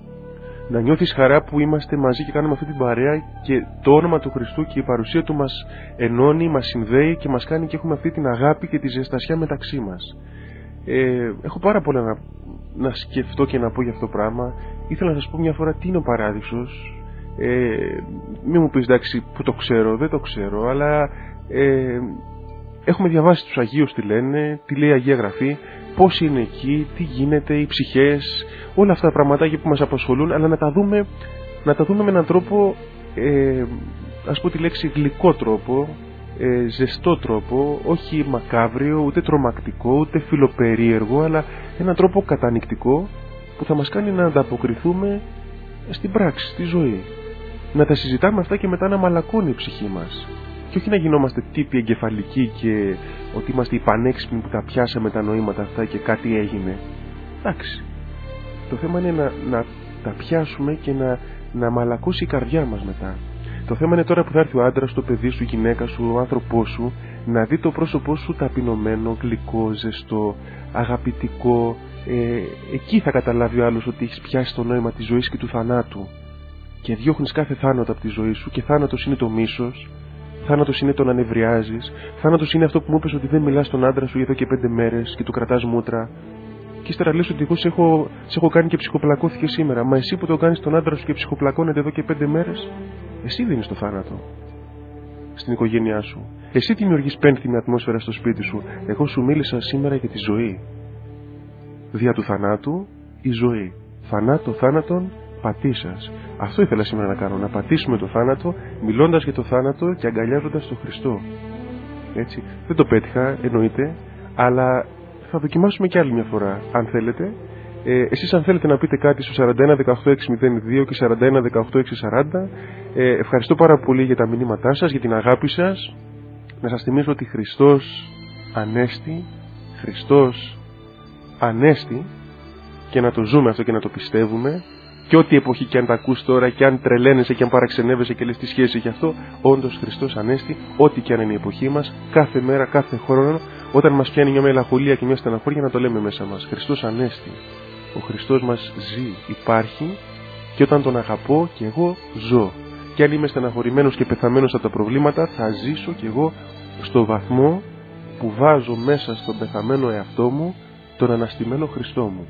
Να νιώθεις χαρά που είμαστε μαζί και κάνουμε αυτή την παρέα και το όνομα του Χριστού και η παρουσία του μας ενώνει, μας συνδέει και μας κάνει και έχουμε αυτή την αγάπη και τη ζεστασιά μεταξύ μας. Ε, έχω πάρα πολλά να, να σκεφτώ και να πω για αυτό το πράγμα. Ήθελα να σας πω μια φορά τι είναι ο Παράδεισος. Ε, μην μου πεις εντάξει που το ξέρω, δεν το ξέρω, αλλά ε, έχουμε διαβάσει τους Αγίους τι λένε, τι λέει η Αγία Γραφή, πώς είναι εκεί, τι γίνεται, οι ψυχές, όλα αυτά τα πραγματάκια που μας απασχολούν, αλλά να τα δούμε, να τα δούμε με έναν τρόπο, ε, ας πω τη λέξη γλυκό τρόπο, ε, ζεστό τρόπο, όχι μακάβριο, ούτε τρομακτικό, ούτε φιλοπερίεργο, αλλά έναν τρόπο κατανοητικό που θα μας κάνει να ανταποκριθούμε στην πράξη, στη ζωή. Να τα συζητάμε αυτά και μετά να μαλακώνει η ψυχή μας. Και όχι να γινόμαστε τύποι εγκεφαλικοί και ότι είμαστε οι πανέξυπνοι που τα πιάσαμε τα νοήματα αυτά και κάτι έγινε. Εντάξει. Το θέμα είναι να, να τα πιάσουμε και να, να μαλακώσει η καρδιά μας μετά. Το θέμα είναι τώρα που θα έρθει ο άντρας, το παιδί σου, η γυναίκα σου, ο άνθρωπός σου, να δει το πρόσωπό σου ταπεινωμένο, γλυκό, ζεστό, αγαπητικό. Ε, εκεί θα καταλάβει ο άλλος ότι έχεις πιάσει το νόημα της ζωής και του θανάτου. Και διώχνεις κάθε θάνατο από τη ζωή σου, και θάνατος είναι το μίσος, θάνατος είναι το να νευριάζεις, θάνατος είναι αυτό που μου είπες ότι δεν μιλάς στον άντρα σου εδώ και πέντε μέρες και του κρατάς μούτρα. Και ύστερα λες ότι εγώ σε έχω, σε έχω κάνει και ψυχοπλακώθηκε σήμερα. Μα εσύ που το κάνεις τον άντρα σου και ψυχοπλακώνεται εδώ και πέντε μέρες, εσύ δίνεις το θάνατο στην οικογένειά σου. Εσύ δημιουργείς πένθυμη ατμόσφαιρα στο σπίτι σου. Εγώ σου μίλησα σήμερα για τη ζωή. Δια του θανάτου η ζωή. Θανάτο θάνατον πατήσας. Αυτό ήθελα σήμερα να κάνω. Να πατήσουμε το θάνατο, μιλώντας για το θάνατο και αγκαλιάζοντας τον Χριστό. Έτσι. Δεν το πέτυχα, εννοείται, αλλά θα δοκιμάσουμε κι άλλη μια φορά, αν θέλετε. Ε, εσείς αν θέλετε να πείτε κάτι στο σαράντα ένα δεκαοκτώ εξακόσια δύο και σαράντα ένα δεκαοκτώ εξακόσια σαράντα, ε, ευχαριστώ πάρα πολύ για τα μηνύματά σας, για την αγάπη σας. Να σας θυμίσω ότι Χριστός Ανέστη, Χριστός Ανέστη, και να το ζούμε αυτό και να το πιστεύουμε, Και ό,τι εποχή και αν τα ακούς τώρα και αν τρελαίνεσαι και αν παραξενεύεσαι και λες τι σχέση έχει αυτό, όντως Χριστός Ανέστη, ό,τι και αν είναι η εποχή μας, κάθε μέρα, κάθε χρόνο, όταν μας πιάνει μια μελαγχολία και μια στεναχώρια, να το λέμε μέσα μας. Χριστός Ανέστη. Ο Χριστός μας ζει, υπάρχει, και όταν τον αγαπώ και εγώ ζω. Και αν είμαι στεναχωρημένος και πεθαμένος από τα προβλήματα, θα ζήσω κι εγώ στο βαθμό που βάζω μέσα στον πεθαμένο εαυτό μου τον αναστημένο Χριστό μου.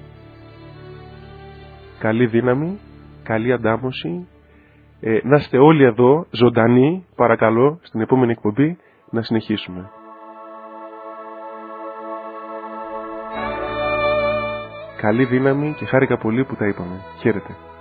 Καλή δύναμη, καλή αντάμωση. Ε, να είστε όλοι εδώ ζωντανοί, παρακαλώ, στην επόμενη εκπομπή να συνεχίσουμε. Καλή δύναμη και χάρηκα πολύ που τα είπαμε. Χαίρετε.